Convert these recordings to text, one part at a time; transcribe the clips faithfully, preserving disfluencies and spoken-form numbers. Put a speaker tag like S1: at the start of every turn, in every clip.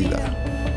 S1: Perdida.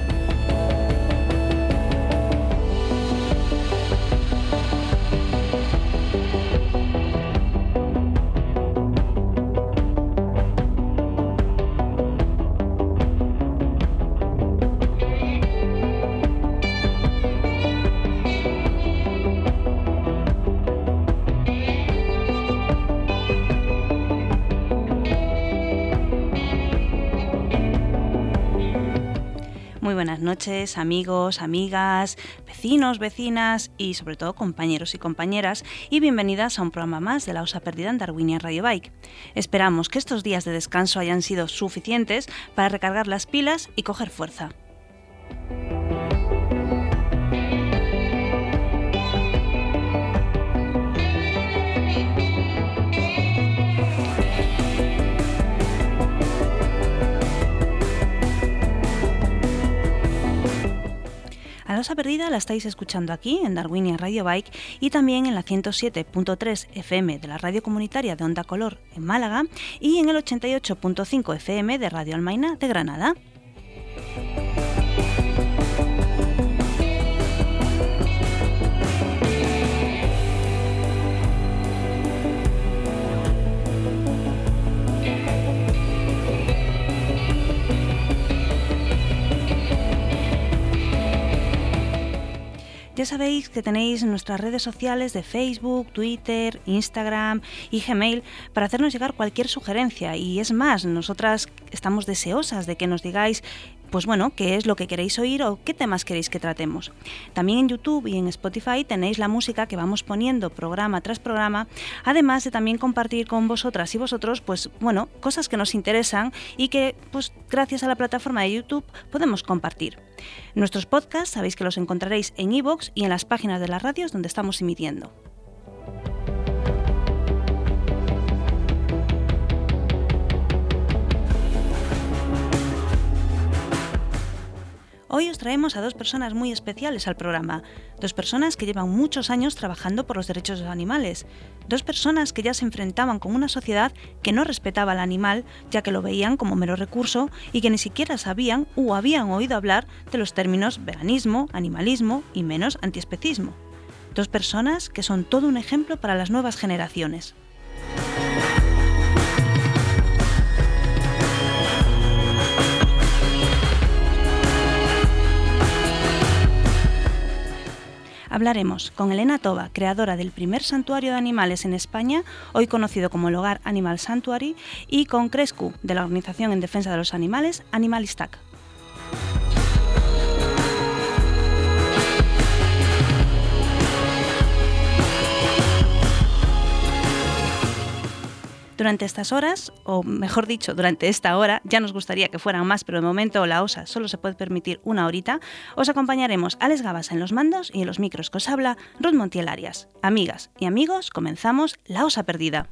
S2: Muy buenas noches, amigos, amigas, vecinos, vecinas y sobre todo compañeros y compañeras, y bienvenidas a un programa más de La Osa Perdida en Darwinia Radio Bike. Esperamos que estos días de descanso hayan sido suficientes para recargar las pilas y coger fuerza. A La Osa Perdida la estáis escuchando aquí en Darwinia Radio Bike y también en la ciento siete punto tres F M de la radio comunitaria de Onda Color en Málaga y en el ochenta y ocho punto cinco F M de Radio Almaina de Granada. Ya sabéis que tenéis nuestras redes sociales de Facebook, Twitter, Instagram y Gmail para hacernos llegar cualquier sugerencia. Y es más, nosotras estamos deseosas de que nos digáis, pues bueno, qué es lo que queréis oír o qué temas queréis que tratemos. También en YouTube y en Spotify tenéis la música que vamos poniendo programa tras programa, además de también compartir con vosotras y vosotros, pues bueno, cosas que nos interesan y que, pues gracias a la plataforma de YouTube podemos compartir. Nuestros podcasts sabéis que los encontraréis en iVoox y en las páginas de las radios donde estamos emitiendo. Hoy os traemos a dos personas muy especiales al programa, dos personas que llevan muchos años trabajando por los derechos de los animales, dos personas que ya se enfrentaban con una sociedad que no respetaba al animal, ya que lo veían como mero recurso y que ni siquiera sabían o habían oído hablar de los términos veganismo, animalismo y menos antiespecismo. Dos personas que son todo un ejemplo para las nuevas generaciones. Hablaremos con Elena Toba, creadora del primer santuario de animales en España, hoy conocido como el Hogar Animal Sanctuary, y con Crescu, de la Organización en Defensa de los Animales, Animalistac. Durante estas horas, o mejor dicho, durante esta hora, ya nos gustaría que fueran más, pero de momento la OSA solo se puede permitir una horita, os acompañaremos Alex Gabasa en los mandos y en los micros que os habla Ruth Montiel Arias. Amigas y amigos, comenzamos La Osa Perdida.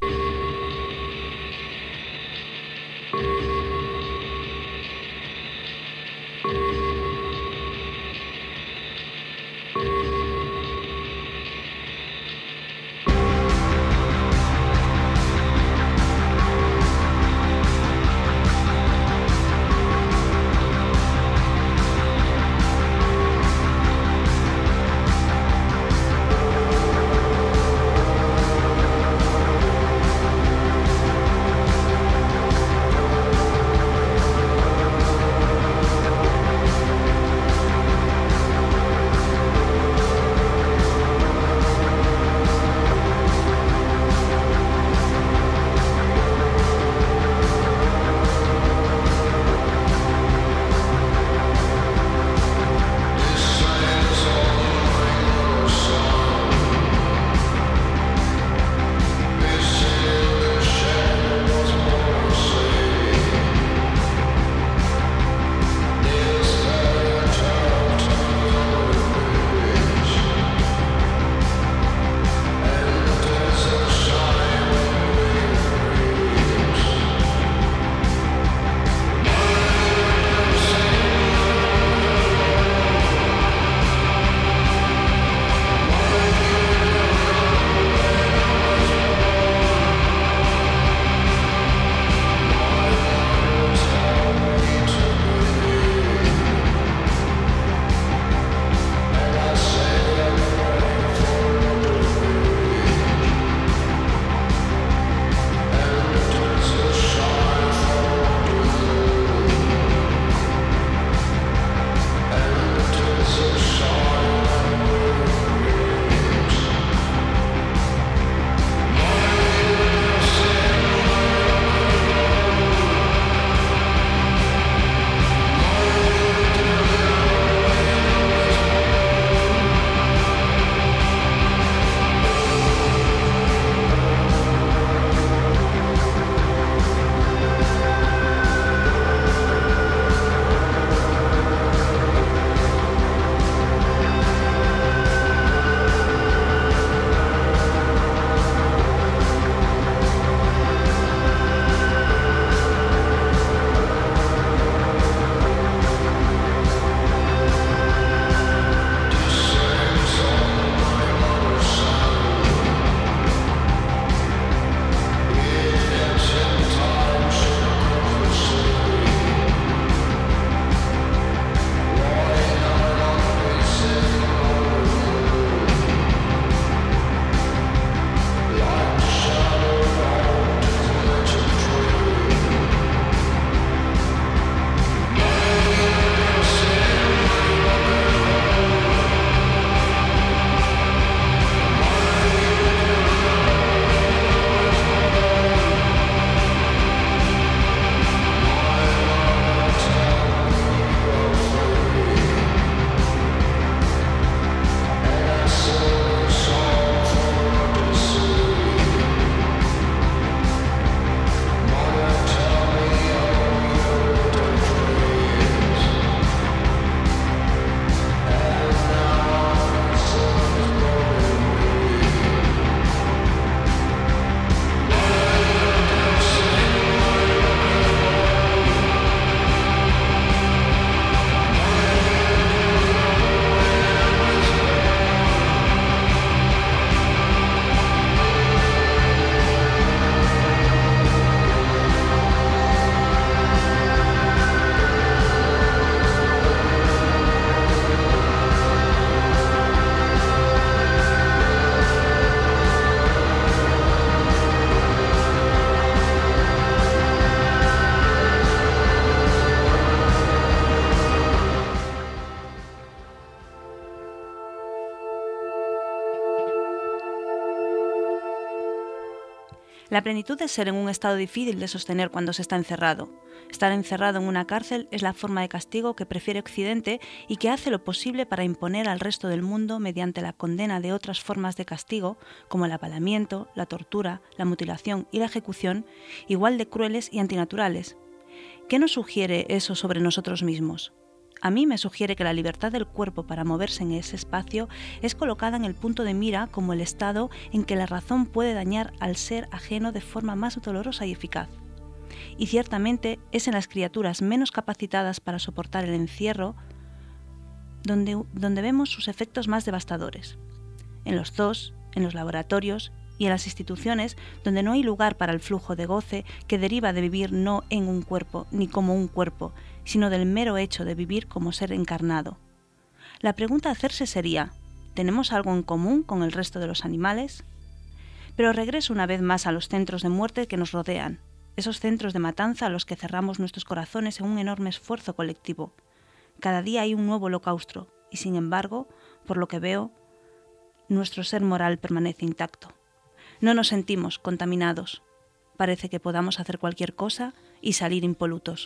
S2: La plenitud es ser en un estado difícil de sostener cuando se está encerrado. Estar encerrado en una cárcel es la forma de castigo que prefiere Occidente y que hace lo posible para imponer al resto del mundo mediante la condena de otras formas de castigo, como el apalamiento, la tortura, la mutilación y la ejecución, igual de crueles y antinaturales. ¿Qué nos sugiere eso sobre nosotros mismos? A mí me sugiere que la libertad del cuerpo para moverse en ese espacio es colocada en el punto de mira como el estado en que la razón puede dañar al ser ajeno de forma más dolorosa y eficaz. Y ciertamente es en las criaturas menos capacitadas para soportar el encierro donde, donde vemos sus efectos más devastadores. En los zoos, en los laboratorios y en las instituciones donde no hay lugar para el flujo de goce que deriva de vivir no en un cuerpo ni como un cuerpo, sino del mero hecho de vivir como ser encarnado. La pregunta a hacerse sería, ¿tenemos algo en común con el resto de los animales? Pero regreso una vez más a los centros de muerte que nos rodean, esos centros de matanza a los que cerramos nuestros corazones en un enorme esfuerzo colectivo. Cada día hay un nuevo holocausto, y sin embargo, por lo que veo, nuestro ser moral permanece intacto. No nos sentimos contaminados. Parece que podamos hacer cualquier cosa y salir impolutos.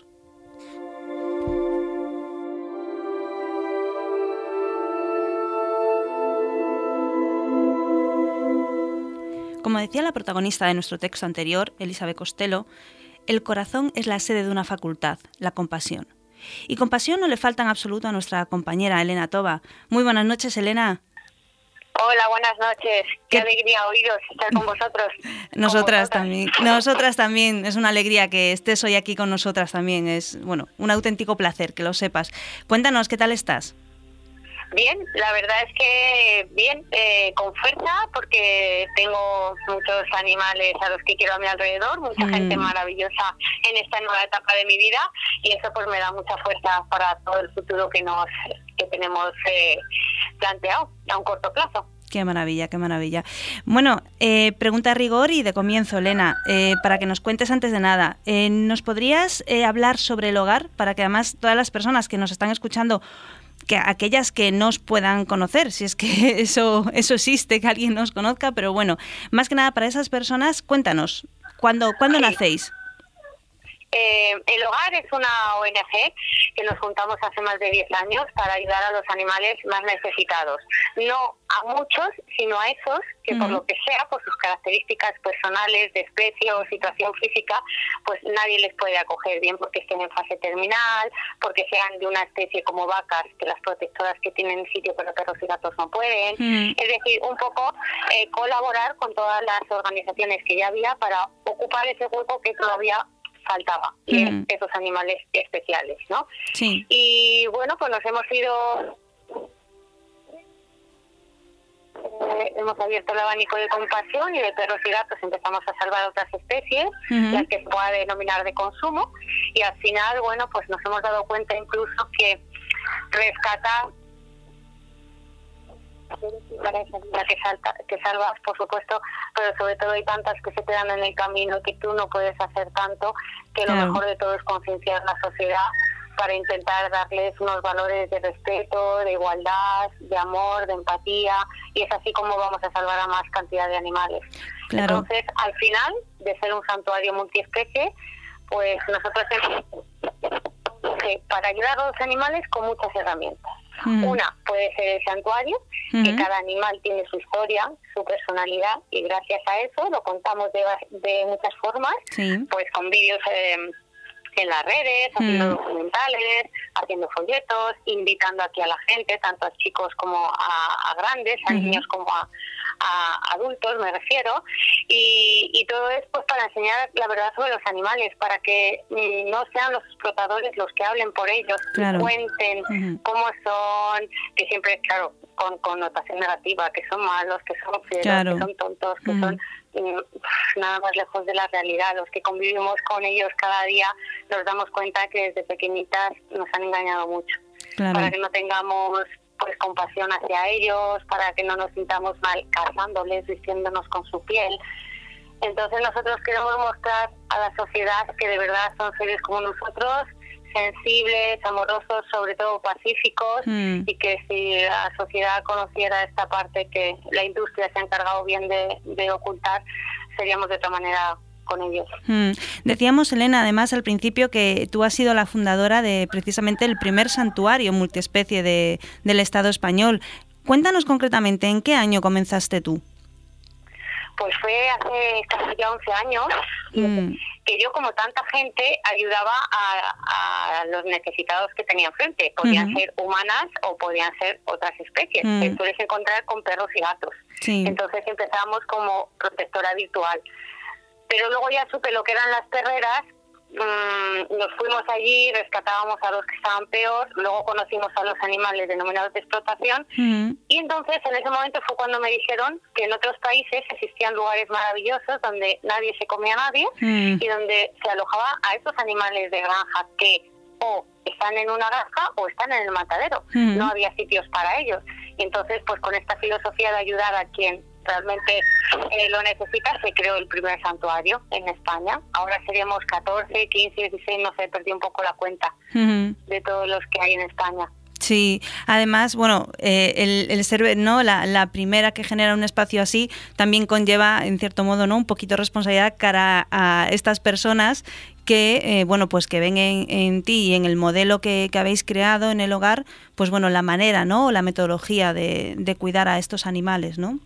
S2: Como decía la protagonista de nuestro texto anterior, Elizabeth Costello, el corazón es la sede de una facultad, la compasión. Y compasión no le falta en absoluto a nuestra compañera Elena Toba. Muy buenas noches, Elena.
S1: Hola, buenas noches. Qué, Qué alegría oíros, estar con vosotros.
S2: Nosotras con también. Nosotras también. Es una alegría que estés hoy aquí con nosotras también. Es, bueno, un auténtico placer, que lo sepas. Cuéntanos, ¿qué tal estás?
S1: Bien, la verdad es que bien, eh, con fuerza, porque tengo muchos animales a los que quiero a mi alrededor, mucha mm. gente maravillosa en esta nueva etapa de mi vida, y eso pues me da mucha fuerza para todo el futuro que nos que tenemos eh, planteado a un corto plazo.
S2: Qué maravilla, qué maravilla. Bueno, eh, pregunta a rigor y de comienzo, Elena, eh, para que nos cuentes antes de nada, eh, ¿nos podrías eh, hablar sobre el hogar? Para que además todas las personas que nos están escuchando, que aquellas que nos puedan conocer, si es que eso, eso existe, que alguien nos conozca, pero bueno, más que nada para esas personas, cuéntanos, ¿cuándo, ¿cuándo sí. nacéis?
S1: Eh, el Hogar es una O N G que nos juntamos hace más de diez años para ayudar a los animales más necesitados. No a muchos, sino a esos que uh-huh. por lo que sea, por sus características personales, de especie o situación física, pues nadie les puede acoger, bien porque estén en fase terminal, porque sean de una especie como vacas, que las protectoras que tienen sitio pero perros y gatos no pueden. Uh-huh. Es decir, un poco eh, colaborar con todas las organizaciones que ya había para ocupar ese hueco que todavía faltaba, y mm. esos animales especiales, ¿no?
S2: Sí.
S1: Y bueno, pues nos hemos ido, eh, hemos abierto el abanico de compasión y de perros y gatos empezamos a salvar otras especies, uh-huh. las que se pueda denominar de consumo, y al final, bueno, pues nos hemos dado cuenta incluso que rescatar para esa vida que, salta, que salvas, por supuesto, pero sobre todo hay tantas que se quedan en el camino que tú no puedes hacer tanto, que claro. lo mejor de todo es concienciar la sociedad para intentar darles unos valores de respeto, de igualdad, de amor, de empatía, y es así como vamos a salvar a más cantidad de animales. Claro. Entonces, al final, de ser un santuario multiespecie, pues nosotros hemos que para ayudar a los animales con muchas herramientas. Uh-huh. Una puede ser el santuario, uh-huh. que cada animal tiene su historia, su personalidad, y gracias a eso lo contamos de, de muchas formas, sí. pues con vídeos eh, en las redes, haciendo uh-huh. documentales, haciendo folletos, invitando aquí a la gente, tanto a chicos como a, a grandes, a uh-huh. niños como a, a adultos, me refiero, y, y todo es pues para enseñar la verdad sobre los animales, para que mm, no sean los explotadores los que hablen por ellos, claro. cuenten uh-huh. cómo son, que siempre, claro, con connotación negativa, que son malos, que son fieros, claro. que son tontos, que uh-huh. son mm, nada más lejos de la realidad. Los que convivimos con ellos cada día nos damos cuenta que desde pequeñitas nos han engañado mucho, claro. para que no tengamos pues compasión hacia ellos, para que no nos sintamos mal cazándoles, vistiéndonos con su piel. Entonces nosotros queremos mostrar a la sociedad que de verdad son seres como nosotros, sensibles, amorosos, sobre todo pacíficos, mm. y que si la sociedad conociera esta parte que la industria se ha encargado bien de, de ocultar, seríamos de otra manera con ellos.
S2: Mm. Decíamos, Elena, además al principio que tú has sido la fundadora de precisamente el primer santuario multiespecie de, del Estado español. Cuéntanos concretamente, ¿en qué año comenzaste tú?
S1: Pues fue hace casi ya once años mm. que yo, como tanta gente, ayudaba a, a los necesitados que tenía enfrente. Podían uh-huh. ser humanas o podían ser otras especies. Mm. Te sueles encontrar con perros y gatos. Sí. Entonces empezábamos como protectora virtual. Pero luego ya supe lo que eran las perreras, mmm, nos fuimos allí, rescatábamos a los que estaban peor, luego conocimos a los animales denominados de explotación, uh-huh. y entonces en ese momento fue cuando me dijeron que en otros países existían lugares maravillosos donde nadie se comía a nadie, uh-huh. y donde se alojaba a estos animales de granja que o están en una granja o están en el matadero, uh-huh. no había sitios para ellos. Y entonces, pues con esta filosofía de ayudar a quien realmente eh, lo necesita, se creó el primer santuario en España. Ahora seríamos catorce, quince, dieciséis, no sé, perdí un poco la cuenta uh-huh. de todos los que hay en España.
S2: Sí, además, bueno, eh, el, el ser, ¿no? La, la primera que genera un espacio así también conlleva, en cierto modo, ¿no? Un poquito de responsabilidad cara a estas personas que, eh, bueno, pues que ven en, en ti y en el modelo que, que habéis creado en el hogar, pues bueno, la manera, ¿no? La metodología de, de cuidar a estos animales, ¿no?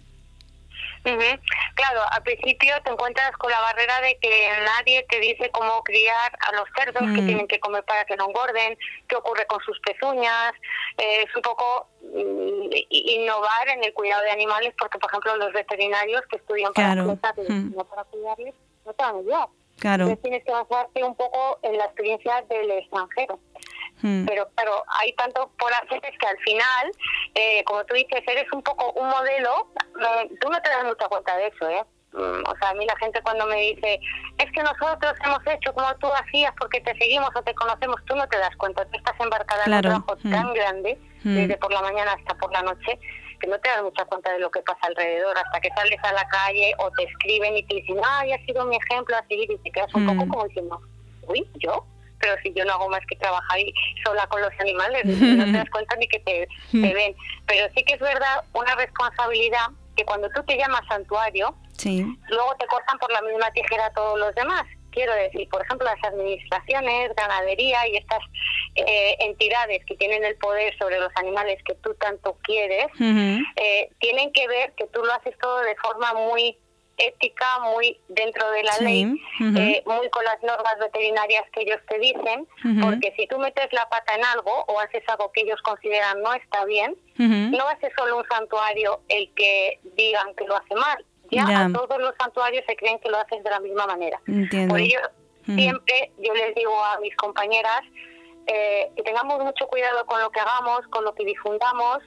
S1: Uh-huh. Claro, al principio te encuentras con la barrera de que nadie te dice cómo criar a los cerdos, mm. que tienen que comer para que no engorden, qué ocurre con sus pezuñas. Eh, es un poco mm, innovar en el cuidado de animales, porque, por ejemplo, los veterinarios que estudian para
S2: claro.
S1: cuidarles, mm. no para cuidarles, no te van a ayudar.
S2: Claro.
S1: Entonces tienes que basarte un poco en la experiencia del extranjero. Hmm. Pero claro, hay tanto por hacer que al final, eh, como tú dices, eres un poco un modelo, eh, tú no te das mucha cuenta de eso, ¿eh? Mm, o sea, a mí la gente cuando me dice, es que nosotros hemos hecho como tú hacías porque te seguimos o te conocemos, tú no te das cuenta, tú estás embarcada claro. en un trabajo hmm. tan grande, hmm. desde por la mañana hasta por la noche, que no te das mucha cuenta de lo que pasa alrededor, hasta que sales a la calle o te escriben y te dicen, ay, ha sido mi ejemplo a seguir, y te quedas un hmm. poco como diciendo, uy, ¿yo? Pero si yo no hago más que trabajar sola con los animales, no te das cuenta ni que te, te ven. Pero sí que es verdad una responsabilidad que cuando tú te llamas santuario, sí. luego te cortan por la misma tijera a todos los demás. Quiero decir, por ejemplo, las administraciones, ganadería y estas eh, entidades que tienen el poder sobre los animales que tú tanto quieres, uh-huh. eh, tienen que ver que tú lo haces todo de forma muy ética, muy dentro de la sí, ley, uh-huh. eh, muy con las normas veterinarias que ellos te dicen, uh-huh. porque si tú metes la pata en algo o haces algo que ellos consideran no está bien, uh-huh. no va a ser solo un santuario el que digan que lo hace mal, ya yeah. a todos los santuarios se creen que lo haces de la misma manera.
S2: Entiendo.
S1: Por ello,
S2: uh-huh.
S1: siempre yo les digo a mis compañeras eh, que tengamos mucho cuidado con lo que hagamos, con lo que difundamos,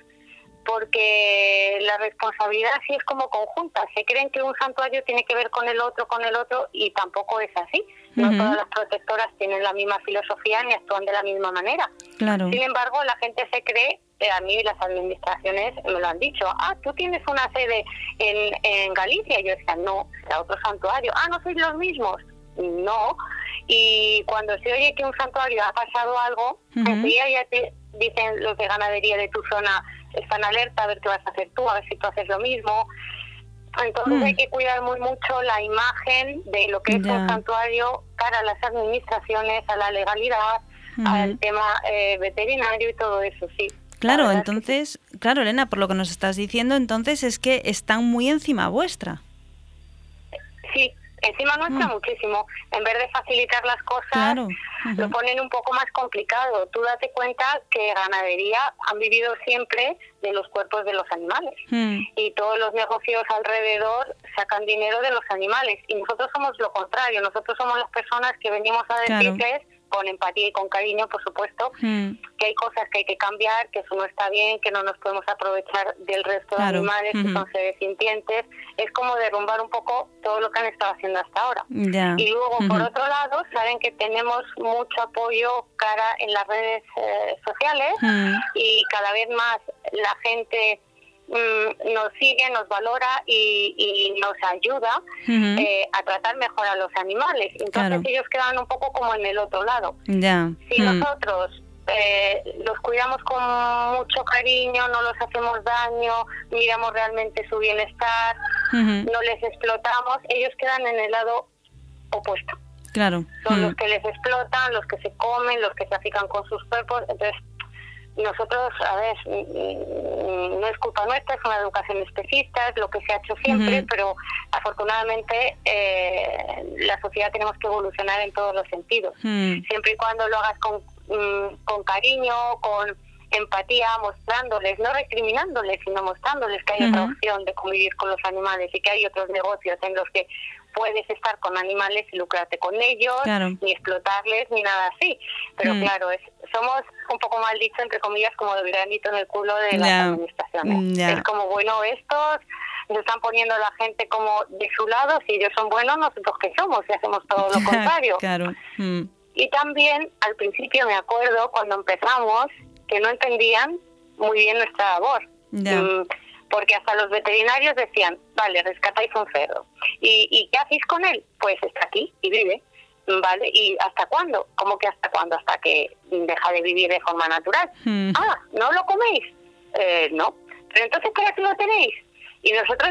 S1: porque la responsabilidad sí es como conjunta. Se creen que un santuario tiene que ver con el otro, con el otro, y tampoco es así. No uh-huh. todas las protectoras tienen la misma filosofía ni actúan de la misma manera.
S2: Claro.
S1: Sin embargo, la gente se cree, eh, a mí las administraciones me lo han dicho, ah, tú tienes una sede en, en Galicia. Y yo decía, no, será otro santuario. Ah, ¿no sois los mismos? No. Y cuando se oye que un santuario ha pasado algo, uh-huh. enseguida ya te dicen los de ganadería de tu zona, están alerta a ver qué vas a hacer tú, a ver si tú haces lo mismo. Entonces mm. hay que cuidar muy mucho la imagen de lo que es yeah. un santuario cara a las administraciones, a la legalidad, mm. al tema eh, veterinario y todo eso, sí.
S2: Claro, entonces, sí. claro, Elena, por lo que nos estás diciendo, entonces es que están muy encima vuestra.
S1: Sí. Encima nuestra mm. muchísimo. En vez de facilitar las cosas,
S2: claro. uh-huh.
S1: lo ponen un poco más complicado. Tú date cuenta que ganadería han vivido siempre de los cuerpos de los animales. Mm. Y todos los negocios alrededor sacan dinero de los animales. Y nosotros somos lo contrario. Nosotros somos las personas que venimos a decirles, claro. con empatía y con cariño, por supuesto, mm. que hay cosas que hay que cambiar, que eso no está bien, que no nos podemos aprovechar del resto claro. de animales, uh-huh. que son seres sintientes. Es como derrumbar un poco todo lo que han estado haciendo hasta ahora.
S2: Yeah.
S1: Y luego, uh-huh. por otro lado, saben que tenemos mucho apoyo cara en las redes eh, sociales uh-huh. y cada vez más la gente mm, nos sigue, nos valora y, y nos ayuda uh-huh. eh, a tratar mejor a los animales. Entonces claro. ellos quedan un poco como en el otro lado.
S2: Yeah.
S1: Si
S2: uh-huh.
S1: nosotros eh, los cuidamos con mucho cariño, no los hacemos daño, miramos realmente su bienestar, uh-huh. no les explotamos, ellos quedan en el lado opuesto.
S2: Claro.
S1: Son
S2: uh-huh.
S1: los que les explotan, los que se comen, los que trafican con sus cuerpos. Entonces, nosotros, a ver, no es culpa nuestra, es una educación especista, es lo que se ha hecho siempre, uh-huh. pero afortunadamente eh, la sociedad tenemos que evolucionar en todos los sentidos. Uh-huh. Siempre y cuando lo hagas con, con cariño, con empatía, mostrándoles, no recriminándoles, sino mostrándoles que hay uh-huh. otra opción de convivir con los animales y que hay otros negocios en los que puedes estar con animales y lucrarte con ellos, claro. ni explotarles, ni nada así. Pero mm. claro, es, somos un poco mal dicho, entre comillas, como el granito en el culo de las yeah. administraciones. Yeah. Es como, bueno, estos nos están poniendo a la gente como de su lado, si ellos son buenos, nosotros que somos, y hacemos todo lo contrario.
S2: Claro. Mm.
S1: Y también, al principio me acuerdo, cuando empezamos, que no entendían muy bien nuestra labor.
S2: Yeah.
S1: Mm, porque hasta los veterinarios decían, vale, rescatáis un cerdo. ¿Y, ¿Y qué hacéis con él? Pues está aquí y vive, ¿vale? ¿Y hasta cuándo? ¿Cómo que hasta cuándo? Hasta que deja de vivir de forma natural. Mm. Ah, ¿no lo coméis? Eh, no. ¿Pero entonces para qué lo tenéis? Y nosotros,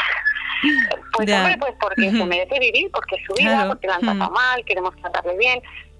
S1: pues yeah. hombre, pues porque uh-huh. se merece vivir, porque es su vida, claro. porque la han tratado uh-huh. mal, queremos tratarle bien.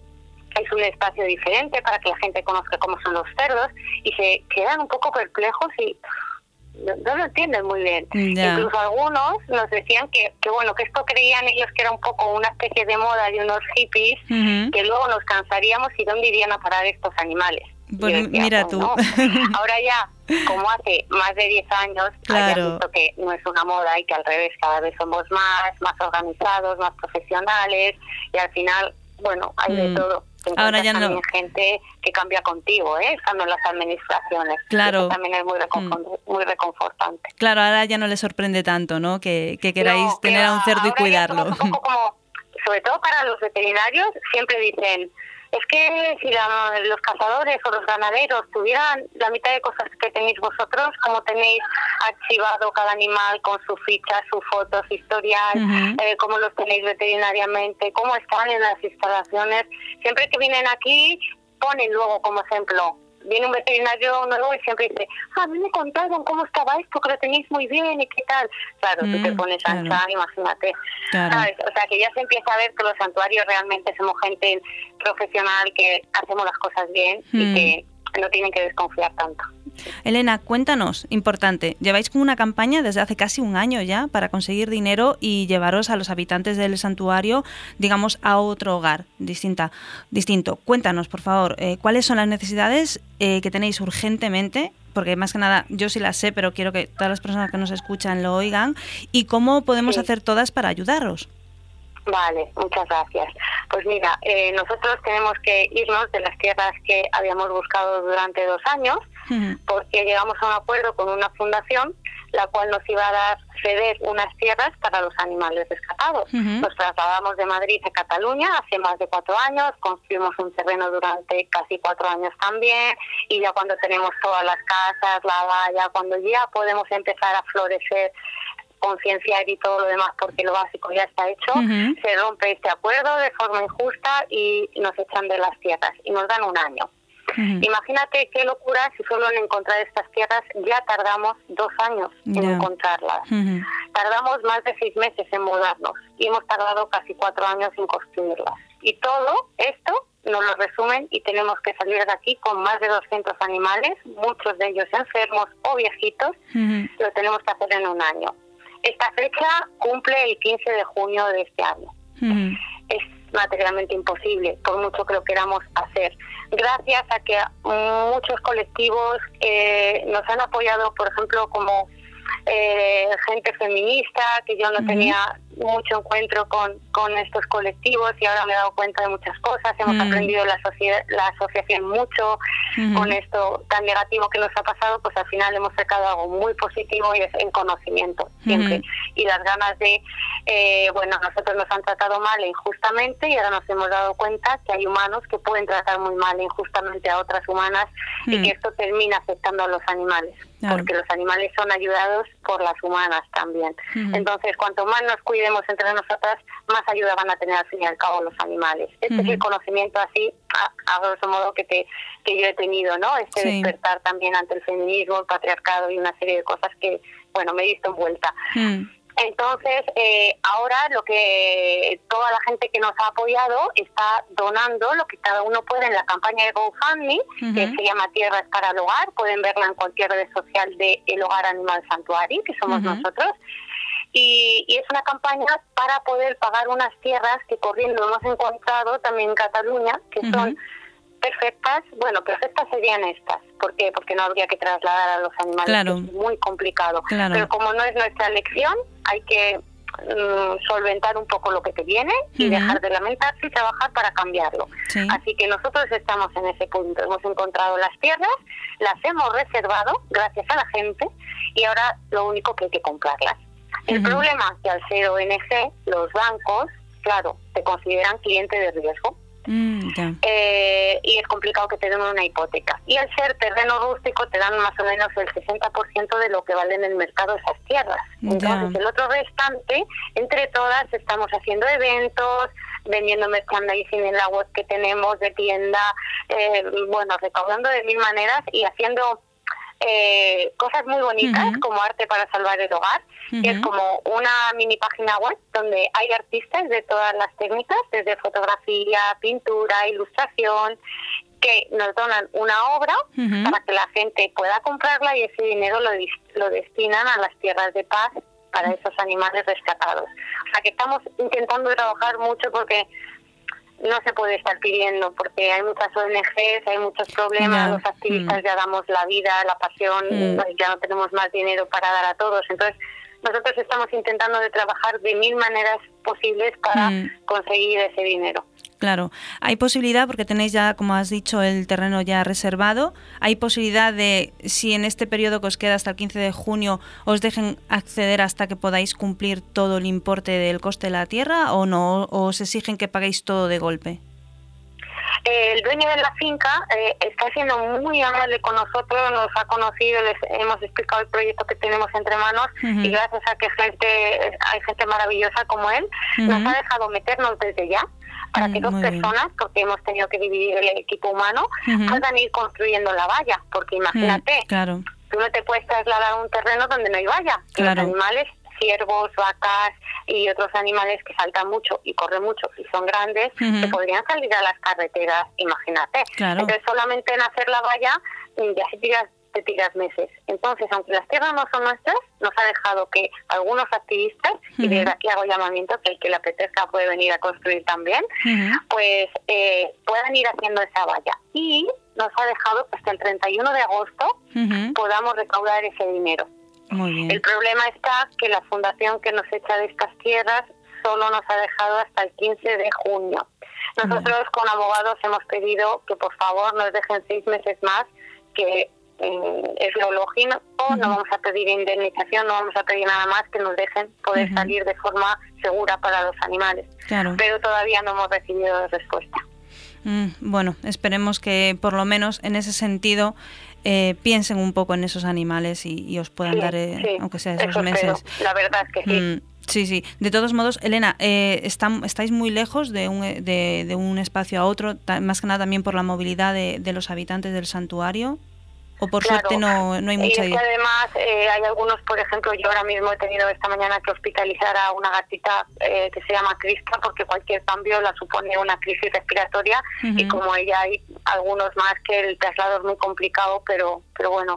S1: Es un espacio diferente para que la gente conozca cómo son los cerdos y se quedan un poco perplejos y no, no lo entienden muy bien. Yeah. Incluso algunos nos decían que, que bueno, que esto creían ellos que era un poco una especie de moda de unos hippies, uh-huh. que luego nos cansaríamos y dónde irían a parar estos animales.
S2: Pues decía, mira
S1: pues,
S2: tú.
S1: No. Ahora ya, como hace más de diez años,
S2: claro.
S1: hayas visto que no es una moda y que al revés, cada vez somos más, más organizados, más profesionales y al final, bueno, hay mm. de todo.
S2: Ahora ya
S1: también
S2: no.
S1: gente que cambia contigo, ¿eh? Estando en las administraciones.
S2: Claro.
S1: Eso también es muy, reconfort- mm. muy reconfortante.
S2: Claro, ahora ya no les sorprende tanto, ¿no? Que, que queráis no, tener que a un cerdo y cuidarlo.
S1: Un poco como, sobre todo para los veterinarios, siempre dicen, es que si la, los cazadores o los ganaderos tuvieran la mitad de cosas que tenéis vosotros, como tenéis archivado cada animal con su ficha, su foto, su historial, uh-huh. eh, cómo los tenéis veterinariamente, cómo están en las instalaciones. Siempre que vienen aquí, ponen luego como ejemplo. Viene un veterinario nuevo y siempre dice, ah, a mí me contaron cómo estaba esto, que lo tenéis muy bien y qué tal. Claro, mm, tú te pones a claro. anchar, imagínate.
S2: Claro.
S1: ¿Sabes? O sea, que ya se empieza a ver que los santuarios realmente somos gente profesional, que hacemos las cosas bien mm. y que no tienen que desconfiar tanto.
S2: Elena, cuéntanos, importante, lleváis con una campaña desde hace casi un año ya para conseguir dinero y llevaros a los habitantes del santuario, digamos, a otro hogar distinta, distinto. Cuéntanos, por favor, eh, cuáles son las necesidades eh, que tenéis urgentemente, porque más que nada yo sí las sé, pero quiero que todas las personas que nos escuchan lo oigan, y cómo podemos sí. hacer todas para ayudaros.
S1: Vale, muchas gracias. Pues mira, eh, nosotros tenemos que irnos de las tierras que habíamos buscado durante dos años, uh-huh. porque llegamos a un acuerdo con una fundación, la cual nos iba a dar ceder unas tierras para los animales rescatados. Uh-huh. Nos trasladamos de Madrid a Cataluña hace más de cuatro años, construimos un terreno durante casi cuatro años también, y ya cuando tenemos todas las casas, la valla, cuando ya podemos empezar a florecer, concienciar y todo lo demás, porque lo básico ya está hecho, uh-huh. se rompe este acuerdo de forma injusta y nos echan de las tierras y nos dan un año. Uh-huh. Imagínate qué locura si solo en encontrar estas tierras ya tardamos dos años yeah. en encontrarlas. Uh-huh. Tardamos más de seis meses en mudarnos y hemos tardado casi cuatro años en construirlas. Y todo esto nos lo resumen y tenemos que salir de aquí con más de doscientos animales, muchos de ellos enfermos o viejitos, uh-huh. lo tenemos que hacer en un año. Esta fecha cumple el quince de junio de este año. Uh-huh. Es materialmente imposible, por mucho que lo queramos hacer. Gracias a que muchos colectivos eh, nos han apoyado, por ejemplo, como eh, gente feminista, que yo no uh-huh. tenía mucho encuentro con, con estos colectivos y ahora me he dado cuenta de muchas cosas. Hemos uh-huh. aprendido la, socia- la asociación mucho uh-huh. con esto tan negativo que nos ha pasado, pues al final hemos sacado algo muy positivo y es en conocimiento siempre. Uh-huh. Y las ganas de, eh, bueno, nosotros nos han tratado mal e injustamente y ahora nos hemos dado cuenta que hay humanos que pueden tratar muy mal e injustamente a otras humanas uh-huh. y que esto termina afectando a los animales. Claro. Porque los animales son ayudados por las humanas también. Uh-huh. Entonces, cuanto más nos cuidemos entre nosotras, más ayuda van a tener al fin y al cabo los animales. Este uh-huh. es el conocimiento así, a, a grosso modo, que te que yo he tenido, ¿no? Este sí. despertar también ante el feminismo, el patriarcado y una serie de cosas que, bueno, me he visto envuelta. Uh-huh. Entonces, eh, ahora lo que toda la gente que nos ha apoyado está donando lo que cada uno puede en la campaña de GoFundMe, uh-huh. que se llama Tierras para el Hogar. Pueden verla en cualquier red social de El Hogar Animal Sanctuary, que somos uh-huh. nosotros. Y, y es una campaña para poder pagar unas tierras que corriendo hemos encontrado también en Cataluña, que uh-huh. son perfectas. Bueno, perfectas serían estas. ¿Por qué? Porque no habría que trasladar a los animales, claro. es muy complicado. Claro. Pero como no es nuestra elección, hay que um, solventar un poco lo que te viene y uh-huh. dejar de lamentarse y trabajar para cambiarlo. Sí. Así que nosotros estamos en ese punto. Hemos encontrado las tierras, las hemos reservado gracias a la gente y ahora lo único que hay que comprarlas. El uh-huh. problema es que al ser O N G, los bancos, claro, te consideran cliente de riesgo. Mm, yeah. eh, y es complicado que te den una hipoteca. Y al ser terreno rústico te dan más o menos el sesenta por ciento de lo que vale en el mercado esas tierras. Entonces yeah. el otro restante, entre todas estamos haciendo eventos, vendiendo merchandising en la web que tenemos de tienda, eh, bueno, recaudando de mil maneras y haciendo Eh, cosas muy bonitas uh-huh. como Arte para Salvar el Hogar, uh-huh. que es como una mini página web donde hay artistas de todas las técnicas, desde fotografía, pintura, ilustración, que nos donan una obra uh-huh. para que la gente pueda comprarla y ese dinero lo, lo destinan a las tierras de paz para esos animales rescatados. O sea que estamos intentando trabajar mucho porque no se puede estar pidiendo, porque hay muchas O N Ges, hay muchos problemas, no. los activistas mm. ya damos la vida, la pasión, mm. ya no tenemos más dinero para dar a todos. Entonces, nosotros estamos intentando de trabajar de mil maneras posibles para mm. conseguir ese dinero.
S2: Claro, hay posibilidad, porque tenéis ya, como has dicho, el terreno ya reservado, hay posibilidad de, si en este periodo que os queda hasta el quince de junio, os dejen acceder hasta que podáis cumplir todo el importe del coste de la tierra, o no, o os exigen que paguéis todo de golpe.
S1: El dueño de la finca eh, está siendo muy amable con nosotros, nos ha conocido, les hemos explicado el proyecto que tenemos entre manos uh-huh. y gracias a que gente hay gente maravillosa como él, uh-huh. nos ha dejado meternos desde ya para que dos personas, porque hemos tenido que dividir el equipo humano, uh-huh. puedan ir construyendo la valla, porque imagínate, uh-huh. claro. tú no te puedes trasladar a un terreno donde no hay valla, claro. los animales, ciervos, vacas y otros animales que saltan mucho y corren mucho y son grandes, uh-huh. que podrían salir a las carreteras, imagínate. Claro. Entonces solamente en hacer la valla ya se tiras te tiras meses. Entonces, aunque las tierras no son nuestras, nos ha dejado que algunos activistas, uh-huh. y desde aquí hago llamamiento que el que le apetezca puede venir a construir también, uh-huh. pues eh, puedan ir haciendo esa valla. Y nos ha dejado que hasta el treinta y uno de agosto uh-huh. podamos recaudar ese dinero. Muy bien. El problema está que la fundación que nos echa de estas tierras solo nos ha dejado hasta el quince de junio. Nosotros uh-huh. con abogados hemos pedido que por favor nos dejen seis meses más, que es lo lógico, uh-huh. no vamos a pedir indemnización, no vamos a pedir nada más, que nos dejen poder uh-huh. salir de forma segura para los animales. Claro. Pero todavía no hemos recibido respuesta.
S2: Mm, bueno, esperemos que por lo menos en ese sentido eh, piensen un poco en esos animales y, y os puedan sí, dar, eh, sí, aunque sea esos meses.
S1: Espero. La verdad es que sí.
S2: Mm, sí, sí. De todos modos, Elena, eh, están, estáis muy lejos de un, de, de un espacio a otro, ta, más que nada también por la movilidad de, de los habitantes del santuario. O por claro. suerte no, no hay mucha...
S1: Y es que además eh, hay algunos, por ejemplo, yo ahora mismo he tenido esta mañana que hospitalizar a una gatita eh, que se llama Crispa, porque cualquier cambio la supone una crisis respiratoria, uh-huh. y como ella hay algunos más que el traslado es muy complicado, pero pero bueno.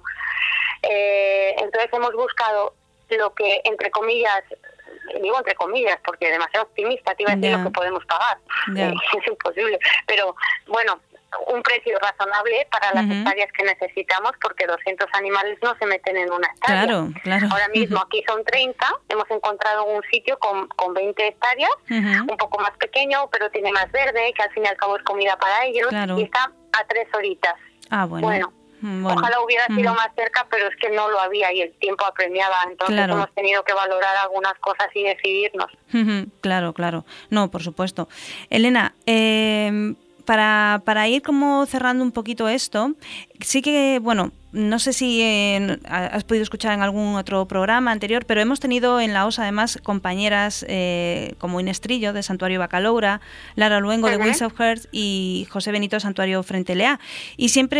S1: Eh, entonces hemos buscado lo que, entre comillas, digo entre comillas porque demasiado optimista, te iba a decir yeah. lo que podemos pagar, yeah. es imposible, pero bueno, un precio razonable para las uh-huh. hectáreas que necesitamos, porque doscientos animales no se meten en una hectárea.
S2: Claro, claro.
S1: Ahora mismo uh-huh. aquí son treinta, hemos encontrado un sitio con, con veinte hectáreas, uh-huh. un poco más pequeño, pero tiene más verde, que al fin y al cabo es comida para ellos, claro. y está a tres horitas.
S2: Ah, bueno.
S1: Bueno,
S2: bueno.
S1: ojalá hubiera sido uh-huh. más cerca, pero es que no lo había y el tiempo apremiaba, entonces claro. hemos tenido que valorar algunas cosas y decidirnos.
S2: Uh-huh. Claro, claro. No, por supuesto. Elena, eh... Para, para ir como cerrando un poquito esto, sí que, bueno, no sé si eh, has podido escuchar en algún otro programa anterior, pero hemos tenido en la O S además compañeras eh, como Inés Trillo de Santuario Bacaloura, Lara Luengo uh-huh. de Wings of Hearts y José Benito de Santuario Frente Leá. Y siempre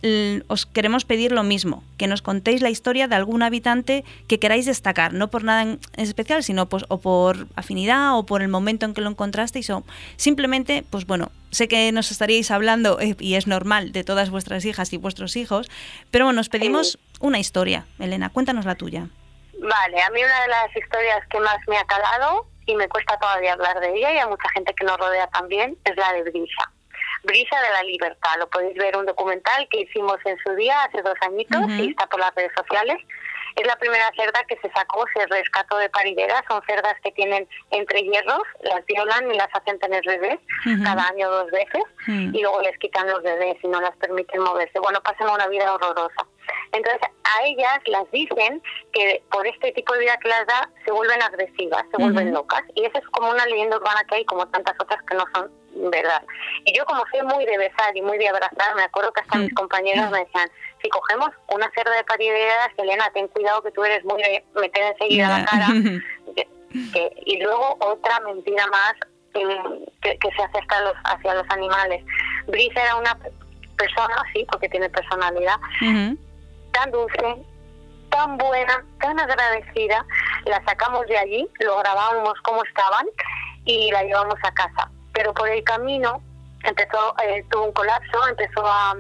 S2: os queremos pedir lo mismo, que nos contéis la historia de algún habitante que queráis destacar, no por nada en especial, sino pues o por afinidad o por el momento en que lo encontrasteis, o simplemente, pues bueno, sé que nos estaríais hablando, eh, y es normal, de todas vuestras hijas y vuestros hijos, pero bueno, os pedimos una historia. Elena, cuéntanos la tuya.
S1: Vale, a mí una de las historias que más me ha calado, y me cuesta todavía hablar de ella, y a mucha gente que nos rodea también, es la de Brisa. Brisa de la Libertad. Lo podéis ver, un documental que hicimos en su día, hace dos añitos, uh-huh. y está por las redes sociales. Es la primera cerda que se sacó, se rescató de parideras. Son cerdas que tienen entre hierros, las violan y las hacen tener bebés uh-huh. cada año dos veces, uh-huh. y luego les quitan los bebés y no las permiten moverse. Bueno, pasan una vida horrorosa. Entonces, a ellas las dicen que por este tipo de vida que las da, se vuelven agresivas, se uh-huh. vuelven locas. Y esa es como una leyenda urbana que hay, como tantas otras que no son verdad. Y yo, como soy muy de besar y muy de abrazar, me acuerdo que hasta uh-huh. mis compañeros me decían, si cogemos una cerda de parideras, Elena, ten cuidado que tú eres muy de meter enseguida yeah. la cara. que, que, y luego otra mentira más um, que, que se hace hasta los, hacia los animales. Brisa era una persona, sí, porque tiene personalidad, uh-huh. tan dulce, tan buena, tan agradecida. La sacamos de allí, lo grabábamos cómo estaban y la llevamos a casa. Pero por el camino empezó, eh, tuvo un colapso, empezó a,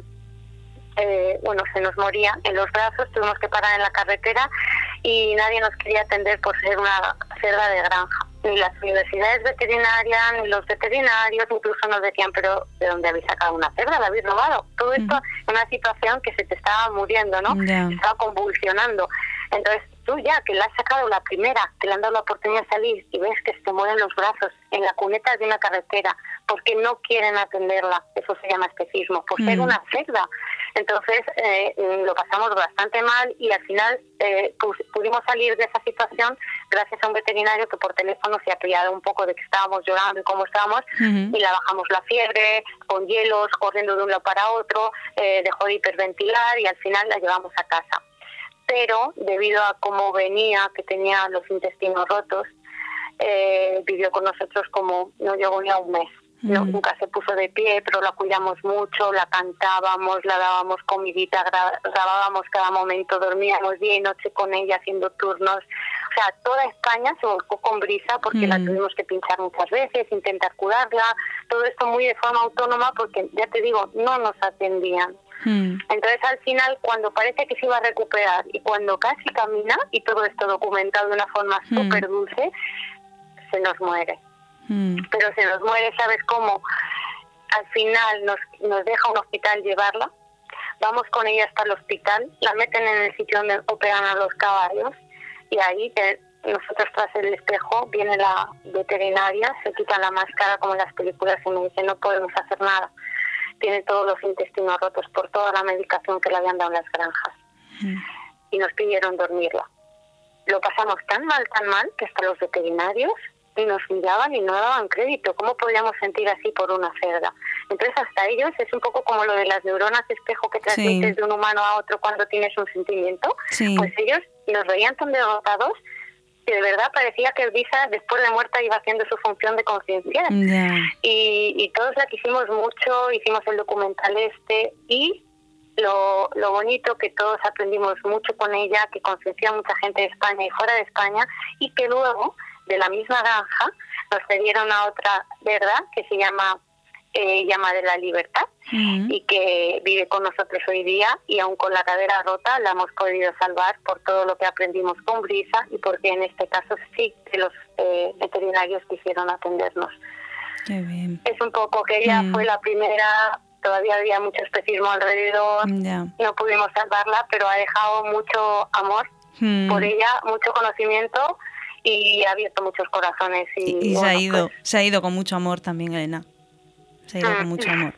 S1: eh, bueno, se nos moría en los brazos, tuvimos que parar en la carretera y nadie nos quería atender por ser una cerda de granja. Ni las universidades veterinarias, ni los veterinarios, incluso nos decían, pero ¿de dónde habéis sacado una cerda? ¿La habéis robado? Todo esto en mm. una situación que se te estaba muriendo, ¿no? Yeah. Se estaba convulsionando. Entonces, tú ya que la has sacado la primera, que le han dado la oportunidad de salir y ves que se te mueven los brazos en la cuneta de una carretera porque no quieren atenderla, eso se llama especismo, por mm. ser una cerda. Entonces eh, lo pasamos bastante mal y al final eh, pudimos salir de esa situación gracias a un veterinario que por teléfono se ha pillado un poco de que estábamos llorando y cómo estábamos, uh-huh. y la bajamos la fiebre con hielos, corriendo de un lado para otro, eh, dejó de hiperventilar y al final la llevamos a casa. Pero debido a cómo venía, que tenía los intestinos rotos, eh, vivió con nosotros como no llegó ni a un mes. No, mm. nunca se puso de pie, pero la cuidamos mucho, la cantábamos, la dábamos comidita, gra- grabábamos cada momento, dormíamos día y noche con ella haciendo turnos. O sea, toda España se volcó con Brisa porque mm. la tuvimos que pinchar muchas veces, intentar curarla, todo esto muy de forma autónoma porque, ya te digo, no nos atendían. Mm. Entonces, al final, cuando parece que se iba a recuperar y cuando casi camina, y todo esto documentado de una forma mm. súper dulce, se nos muere. Pero se nos muere, ¿sabes cómo? Al final nos, nos deja un hospital llevarla, vamos con ella hasta el hospital, la meten en el sitio donde operan a los caballos y ahí te, nosotros tras el espejo viene la veterinaria, se quita la máscara como en las películas y me dice no podemos hacer nada, tiene todos los intestinos rotos por toda la medicación que le habían dado en las granjas mm. y nos pidieron dormirla. Lo pasamos tan mal, tan mal que hasta los veterinarios y nos miraban y no daban crédito. ¿Cómo podíamos sentir así por una cerda? Entonces hasta ellos es un poco como lo de las neuronas espejo que transmites sí. de un humano a otro cuando tienes un sentimiento. Sí. Pues ellos nos veían tan derrotados que de verdad parecía que Brisa después de muerta iba haciendo su función de conciencia. Yeah. Y, y todos la quisimos mucho, hicimos el documental este y lo, lo bonito que todos aprendimos mucho con ella, que conciencia a mucha gente de España y fuera de España y que luego de la misma granja nos cedieron a otra verdad que se llama eh, Llama de la Libertad uh-huh. y que vive con nosotros hoy día y aún con la cadera rota la hemos podido salvar por todo lo que aprendimos con Brisa y porque en este caso sí que los eh, veterinarios quisieron atendernos.
S2: Qué bien.
S1: Es un poco que ella uh-huh. fue la primera, todavía había mucho especismo alrededor, yeah. no pudimos salvarla, pero ha dejado mucho amor uh-huh. por ella, mucho conocimiento y ha abierto muchos corazones. Y,
S2: y, y
S1: bueno,
S2: se ha ido
S1: pues,
S2: se ha ido con mucho amor también, Elena. Se ha ido mm. con mucho amor.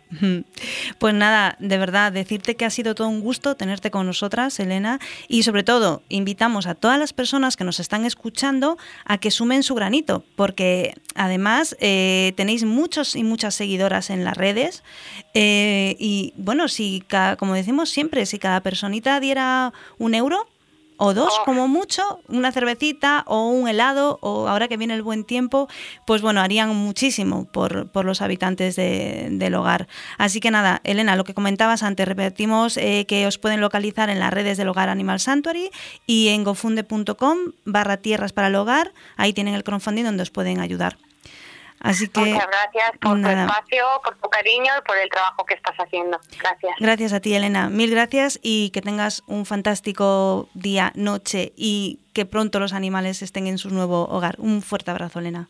S2: Pues nada, de verdad, decirte que ha sido todo un gusto tenerte con nosotras, Elena, y sobre todo invitamos a todas las personas que nos están escuchando a que sumen su granito, porque además eh, tenéis muchos y muchas seguidoras en las redes eh, y bueno, si cada, como decimos siempre, si cada personita diera un euro, o dos
S1: Oh.
S2: como mucho, una cervecita o un helado, o ahora que viene el buen tiempo, pues bueno, harían muchísimo por, por los habitantes de, del hogar. Así que nada, Elena, lo que comentabas antes, repetimos eh, que os pueden localizar en las redes del Hogar Animal Sanctuary y en gofunde punto com barra tierras para el hogar, ahí tienen el crowdfunding donde os pueden ayudar. Así que,
S1: muchas gracias por
S2: nada.
S1: tu espacio, por tu cariño y por el trabajo que estás haciendo. Gracias.
S2: Gracias a ti, Elena. Mil gracias y que tengas un fantástico día, noche y que pronto los animales estén en su nuevo hogar. Un fuerte abrazo, Elena.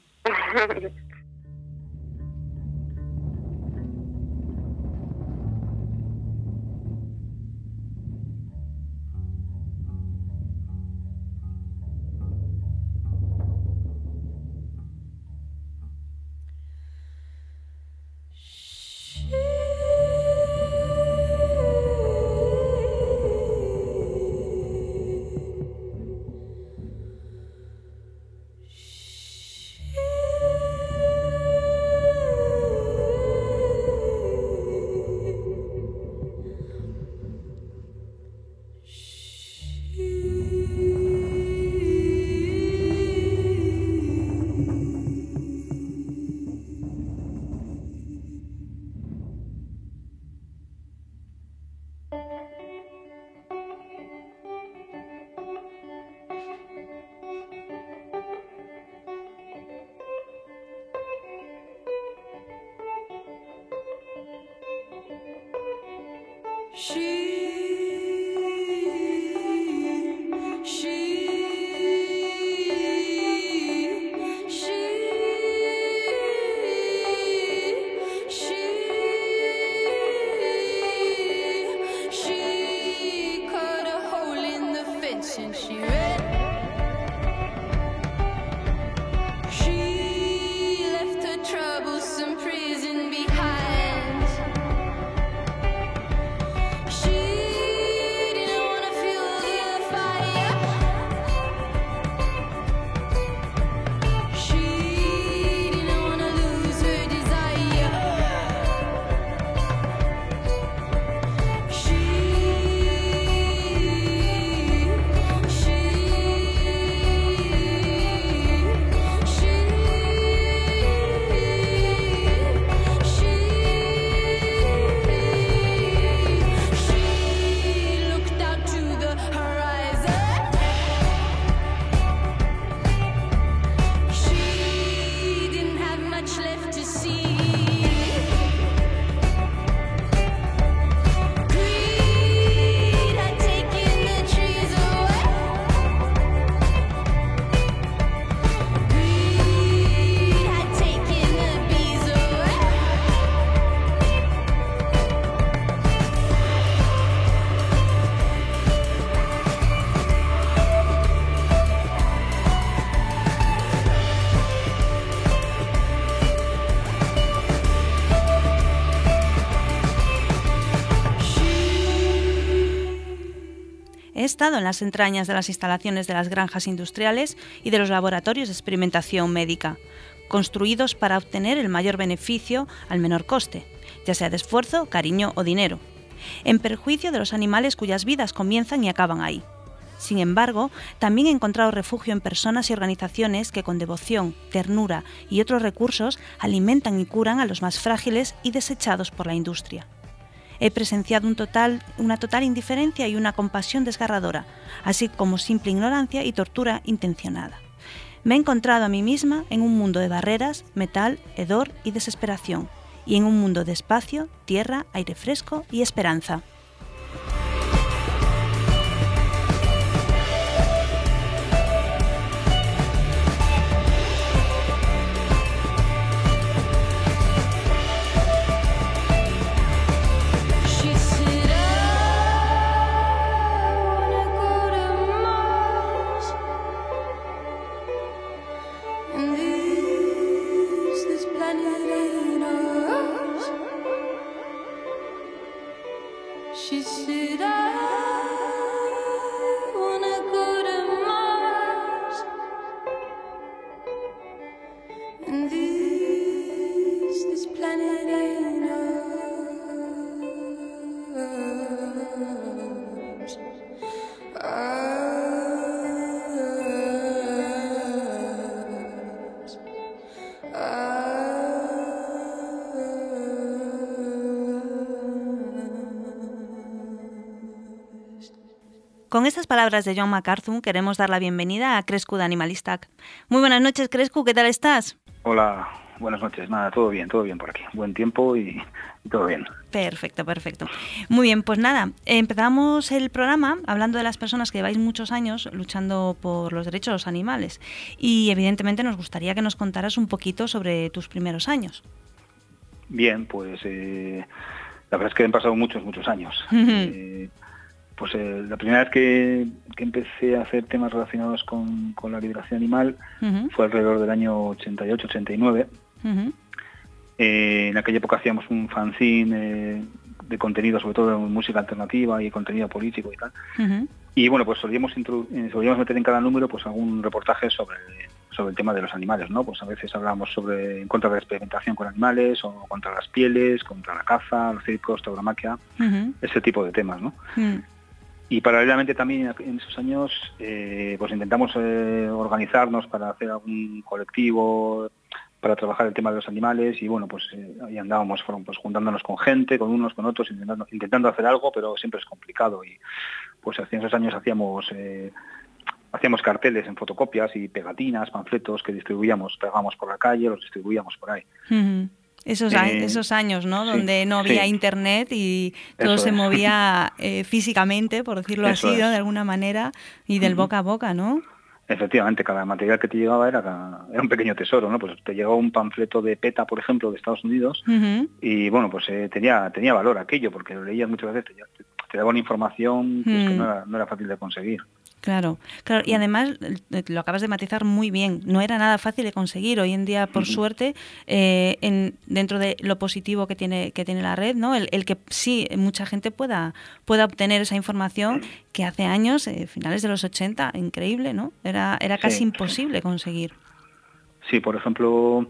S2: He estado en las entrañas de las instalaciones de las granjas industriales y de los laboratorios de experimentación médica, construidos para obtener el mayor beneficio al menor coste, ya sea de esfuerzo, cariño o dinero, en perjuicio de los animales cuyas vidas comienzan y acaban ahí. Sin embargo, también he encontrado refugio en personas y organizaciones que con devoción, ternura y otros recursos alimentan y curan a los más frágiles y desechados por la industria. He presenciado un total, una total indiferencia y una compasión desgarradora, así como simple ignorancia y tortura intencionada. Me he encontrado a mí misma en un mundo de barreras, metal, hedor y desesperación, y en un mundo de espacio, tierra, aire fresco y esperanza.
S3: Uh
S2: Con estas palabras de John MacArthur queremos dar la bienvenida a Crescu de Animalistac. Muy buenas noches, Crescu, ¿qué tal estás?
S3: Hola, buenas noches. Nada, todo bien, todo bien por aquí. Buen tiempo y, y todo bien.
S2: Perfecto, perfecto. Muy bien, pues nada, empezamos el programa hablando de las personas que lleváis muchos años luchando por los derechos de los animales y evidentemente nos gustaría que nos contaras un poquito sobre tus primeros años.
S3: Bien, pues eh, la verdad es que han pasado muchos, muchos años. Uh-huh. eh, pues eh, la primera vez que, que empecé a hacer temas relacionados con, con la liberación animal uh-huh. fue alrededor del año ochenta y ocho ochenta y nueve. Uh-huh. Eh, en aquella época hacíamos un fanzine eh, de contenido, sobre todo de música alternativa y contenido político y tal. Uh-huh. Y bueno, pues solíamos, introdu- eh, solíamos meter en cada número pues algún reportaje sobre, sobre el tema de los animales, ¿no? Pues a veces hablábamos sobre en contra de la experimentación con animales, o contra las pieles, contra la caza, los circos, tauromaquia, uh-huh. ese tipo de temas, ¿no? Uh-huh. Y paralelamente también en esos años eh, pues intentamos eh, organizarnos para hacer algún colectivo para trabajar el tema de los animales y bueno, pues eh, ahí andábamos fueron, pues juntándonos con gente, con unos, con otros, intentando, intentando hacer algo, pero siempre es complicado y pues hace esos años hacíamos eh, hacíamos carteles en fotocopias y pegatinas, panfletos que distribuíamos, pegábamos por la calle, los distribuíamos por ahí.
S2: Uh-huh. Esos, eh, esos años, ¿no? Sí, donde no había sí. internet y todo Eso se es. movía eh, físicamente, por decirlo Eso así, ¿no? de alguna manera, y del uh-huh. boca a boca, ¿no?
S3: Efectivamente, cada material que te llegaba era, era un pequeño tesoro, ¿no? Pues te llegaba un panfleto de PETA, por ejemplo, de Estados Unidos, uh-huh. y bueno, pues eh, tenía tenía valor aquello, porque lo leías muchas veces, te, te daban información pues, uh-huh. que no era, no era fácil de conseguir.
S2: Claro, claro, y además lo acabas de matizar muy bien, no era nada fácil de conseguir. Hoy en día, por uh-huh. suerte, eh, en, dentro de lo positivo que tiene que tiene la red, ¿no? El, el que sí mucha gente pueda pueda obtener esa información que hace años, eh, finales de los ochenta, increíble, ¿no? Era era casi sí, imposible sí. conseguir.
S3: Sí, por ejemplo,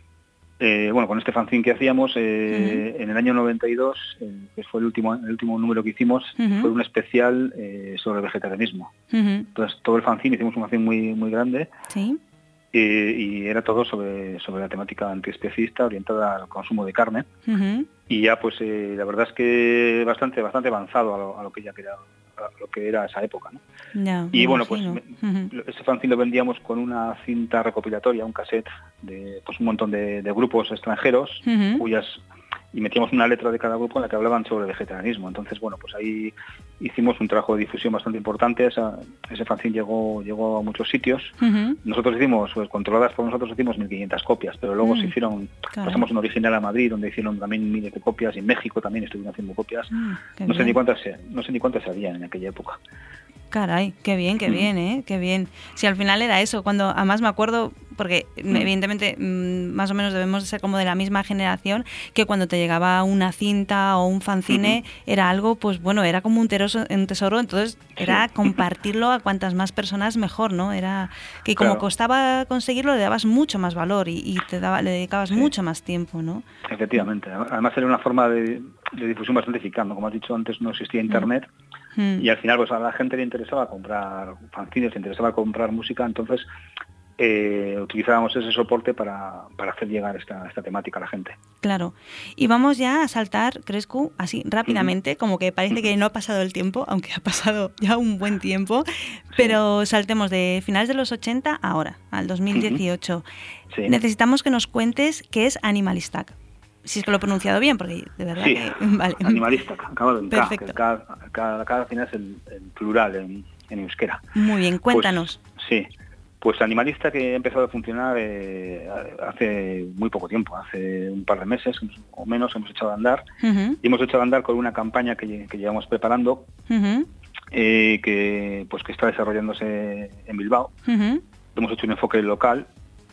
S3: eh, bueno, con este fanzine que hacíamos eh, uh-huh. en el año noventa y dos, eh, que fue el último el último número que hicimos, uh-huh. fue un especial eh, sobre vegetarianismo. Uh-huh. Entonces todo el fanzine hicimos un fanzine muy muy grande.
S2: Sí.
S3: Eh, y era todo sobre sobre la temática antiespecista orientada al consumo de carne. Uh-huh. Y ya pues eh, la verdad es que bastante bastante avanzado a lo, a lo que ya quería lo que era esa época, ¿no?
S2: No,
S3: y bueno, pues me, uh-huh. ese fanzine lo vendíamos con una cinta recopilatoria, un cassette de pues un montón de, de grupos extranjeros, uh-huh. cuyas y metíamos una letra de cada grupo en la que hablaban sobre vegetarianismo. Entonces, bueno, pues ahí hicimos un trabajo de difusión bastante importante. Esa, ese fanzine llegó llegó a muchos sitios. Uh-huh. Nosotros hicimos, pues, controladas por nosotros, hicimos mil quinientas copias, pero luego uh-huh. se hicieron, claro. pasamos un original a Madrid, donde hicieron también miles de copias, y en México también estuvieron haciendo copias. Uh, no sé ni cuántas no sé ni cuántas habían en aquella época.
S2: Caray, qué bien, qué bien, ¿eh? Qué bien. Si al final era eso, cuando además me acuerdo, porque mm. evidentemente mm, más o menos debemos de ser como de la misma generación, que cuando te llegaba una cinta o un fanzine uh-huh. era algo, pues bueno, era como un tesoro, un tesoro entonces era sí. compartirlo a cuantas más personas mejor, ¿no? Era que como claro. costaba conseguirlo, le dabas mucho más valor y, y te daba, le dedicabas sí. mucho más tiempo, ¿no?
S3: Efectivamente. Además era una forma de, de difusión bastante eficaz, ¿no? Como has dicho antes, no existía internet. Uh-huh. Y al final pues a la gente le interesaba comprar fanzines, le interesaba comprar música, entonces eh, utilizábamos ese soporte para, para hacer llegar esta, esta temática a la gente.
S2: Claro. Y vamos ya a saltar, Crescu, así rápidamente, uh-huh. como que parece uh-huh. que no ha pasado el tiempo, aunque ha pasado ya un buen tiempo, sí. pero saltemos de finales de los ochenta a ahora, al dos mil dieciocho. Uh-huh. Sí. Necesitamos que nos cuentes qué es Animalistac. Si es que lo he pronunciado bien, porque de verdad
S3: sí,
S2: que... Vale.
S3: Animalistac, acabado en K, que cada, cada, cada final es el, el plural en, en euskera.
S2: Muy bien, cuéntanos.
S3: Pues, sí, pues Animalistac que ha empezado a funcionar eh, hace muy poco tiempo, hace un par de meses o menos hemos echado a andar. Uh-huh. Y hemos echado a andar con una campaña que, que llevamos preparando, uh-huh. eh, que, pues, que está desarrollándose en Bilbao. Uh-huh. Hemos hecho un enfoque local.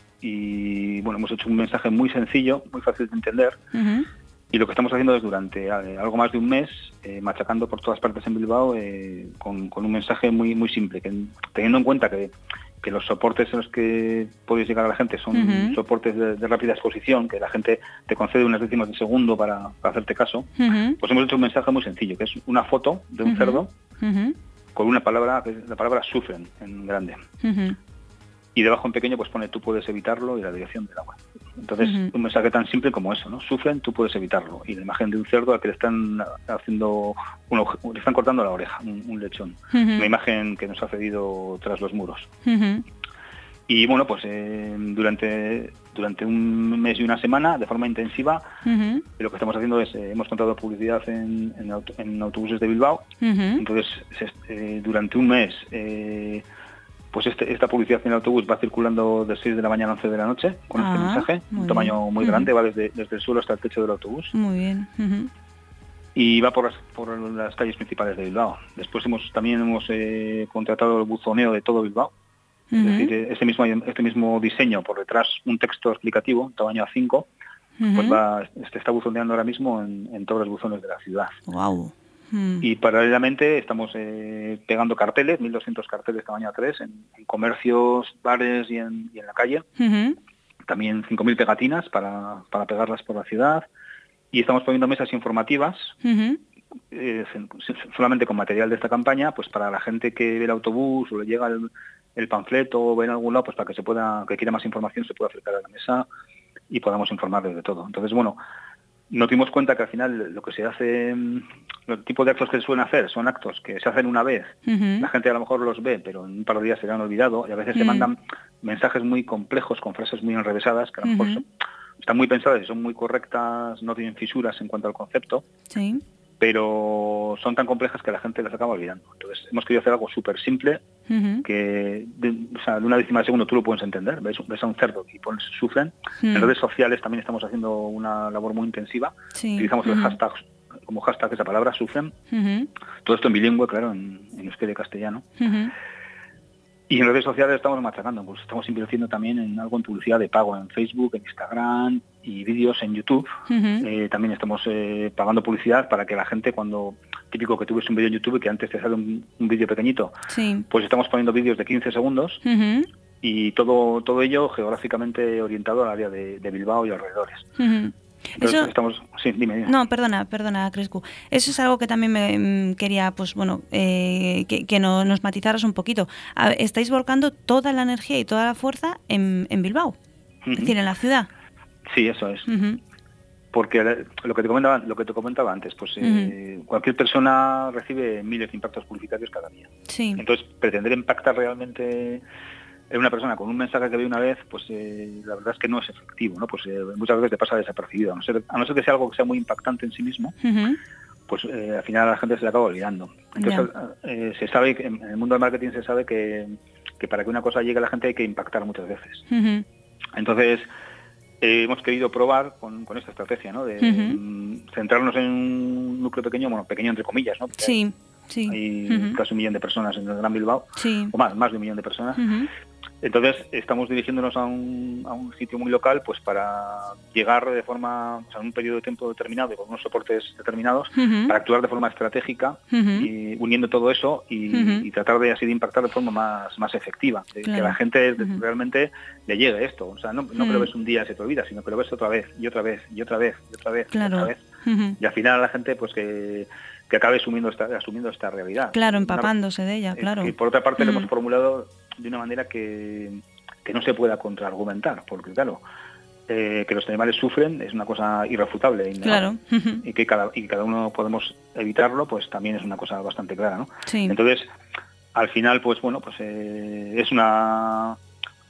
S3: Y bueno, hemos hecho un mensaje muy sencillo, muy fácil de entender, uh-huh. y lo que estamos haciendo es durante eh, algo más de un mes, eh, machacando por todas partes en Bilbao eh, con, con un mensaje muy muy simple, que teniendo en cuenta que, que los soportes en los que podéis llegar a la gente son uh-huh. soportes de, de rápida exposición, que la gente te concede unas décimas de segundo para, para hacerte caso, uh-huh. pues hemos hecho un mensaje muy sencillo, que es una foto de un uh-huh. cerdo uh-huh. con una palabra, la palabra sufren en grande. Uh-huh. y debajo en pequeño pues pone tú puedes evitarlo y la dirección del agua. Entonces, uh-huh. un mensaje tan simple como eso, ¿no? Sufren, tú puedes evitarlo. Y la imagen de un cerdo al que le están haciendo, un, le están cortando la oreja, un, un lechón. Uh-huh. Una imagen que nos ha cedido tras los muros. Uh-huh. Y bueno, pues eh, durante durante un mes y una semana, de forma intensiva, uh-huh. lo que estamos haciendo es, eh, hemos contratado publicidad en, en, auto, en autobuses de Bilbao. Uh-huh. Entonces, eh, durante un mes, eh, pues este, esta publicidad en el autobús va circulando de seis de la mañana a once de la noche, con ah, este mensaje, un tamaño bien. muy uh-huh. grande, va desde, desde el suelo hasta el techo del autobús.
S2: Muy bien. Uh-huh.
S3: Y va por las, por las calles principales de Bilbao. Después hemos también hemos eh, contratado el buzoneo de todo Bilbao. Uh-huh. Es decir, este mismo, este mismo diseño, por detrás un texto explicativo, tamaño A cinco, uh-huh. pues va, este está buzoneando ahora mismo en, en todos los buzones de la ciudad.
S2: Wow. Uh-huh.
S3: Y paralelamente estamos eh, pegando carteles, mil doscientos carteles tamaño A tres, en, en comercios, bares y en, y en la calle. Uh-huh. También cinco mil pegatinas para, para pegarlas por la ciudad. Y estamos poniendo mesas informativas, uh-huh. eh, solamente con material de esta campaña, pues para la gente que ve el autobús o le llega el el panfleto o en algún lado, pues para que se pueda, que quiera más información, se pueda acercar a la mesa y podamos informarles de todo. Entonces, bueno, nos dimos cuenta que al final lo que se hace, los tipos de actos que se suelen hacer son actos que se hacen una vez, uh-huh. la gente a lo mejor los ve, pero en un par de días se le han olvidado, y a veces uh-huh. se mandan mensajes muy complejos con frases muy enrevesadas, que a lo mejor uh-huh. son, están muy pensadas y son muy correctas, no tienen fisuras en cuanto al concepto.
S2: Sí.
S3: Pero son tan complejas que la gente las acaba olvidando. Entonces hemos querido hacer algo súper simple, uh-huh. que de, o sea, de una décima de segundo tú lo puedes entender. Ves, ves a un cerdo y pones sufren. Uh-huh. En redes sociales también estamos haciendo una labor muy intensiva. Sí. Utilizamos uh-huh. el hashtag, como hashtag esa palabra, sufren. Uh-huh. Todo esto en bilingüe, claro, en, en euskera y castellano. Uh-huh. Y en redes sociales estamos machacando, pues estamos invirtiendo también en algo en publicidad de pago en Facebook, en Instagram y vídeos en YouTube. Uh-huh. Eh, también estamos eh, pagando publicidad para que la gente, cuando típico que tú ves un vídeo en YouTube que antes te sale un, un vídeo pequeñito, sí. pues estamos poniendo vídeos de quince segundos uh-huh. y todo todo ello geográficamente orientado al área de, de Bilbao y alrededores. Uh-huh. Entonces,
S2: Eso,
S3: estamos, sí, dime, dime.
S2: No, perdona, perdona, Crescu. Eso es algo que también me quería, pues bueno, eh, que, que no, nos matizaras un poquito. A, estáis volcando toda la energía y toda la fuerza en, en Bilbao, uh-huh. es decir, en la ciudad.
S3: Sí, eso es. Uh-huh. Porque lo que te comentaba, lo que te comentaba antes, pues eh, uh-huh. cualquier persona recibe miles de impactos publicitarios cada día.
S2: Sí.
S3: Entonces, pretender impactar realmente en una persona con un mensaje que ve una vez, pues eh, la verdad es que no es efectivo, ¿no? Pues eh, muchas veces te pasa desapercibido, a no ser, a no ser que sea algo que sea muy impactante en sí mismo, uh-huh. pues eh, al final a la gente se le acaba olvidando. Entonces yeah. eh, se sabe, que en el mundo del marketing se sabe que, que para que una cosa llegue a la gente hay que impactar muchas veces. Uh-huh. Entonces eh, hemos querido probar con, con esta estrategia, ¿no? De uh-huh. centrarnos en un núcleo pequeño, bueno, pequeño entre comillas, ¿no? Porque
S2: sí. Sí.
S3: Hay
S2: uh-huh.
S3: casi un millón de personas en el Gran Bilbao,
S2: sí.
S3: o más, más de un millón de personas. Uh-huh. Entonces estamos dirigiéndonos a un, a un sitio muy local, pues para llegar de forma, o sea, en un periodo de tiempo determinado y con unos soportes determinados, uh-huh. para actuar de forma estratégica, uh-huh. y uniendo todo eso y, uh-huh. y tratar de así de impactar de forma más, más efectiva, de, claro. que a la gente uh-huh. realmente le llegue esto. O sea, no, no uh-huh. que lo ves un día y se te olvida, sino que lo ves otra vez y otra vez y otra vez y otra vez
S2: claro.
S3: y otra vez. Uh-huh. Y al final a la gente pues que que acabe asumiendo esta, asumiendo esta realidad.
S2: Claro, empapándose de ella, claro.
S3: Y por otra parte, mm. lo hemos formulado de una manera que, que no se pueda contraargumentar, porque claro, eh, que los animales sufren es una cosa irrefutable.
S2: Claro.
S3: Uh-huh. Y que cada y cada uno podemos evitarlo, pues también es una cosa bastante clara, ¿no?
S2: Sí.
S3: Entonces, al final, pues bueno, pues eh, es una,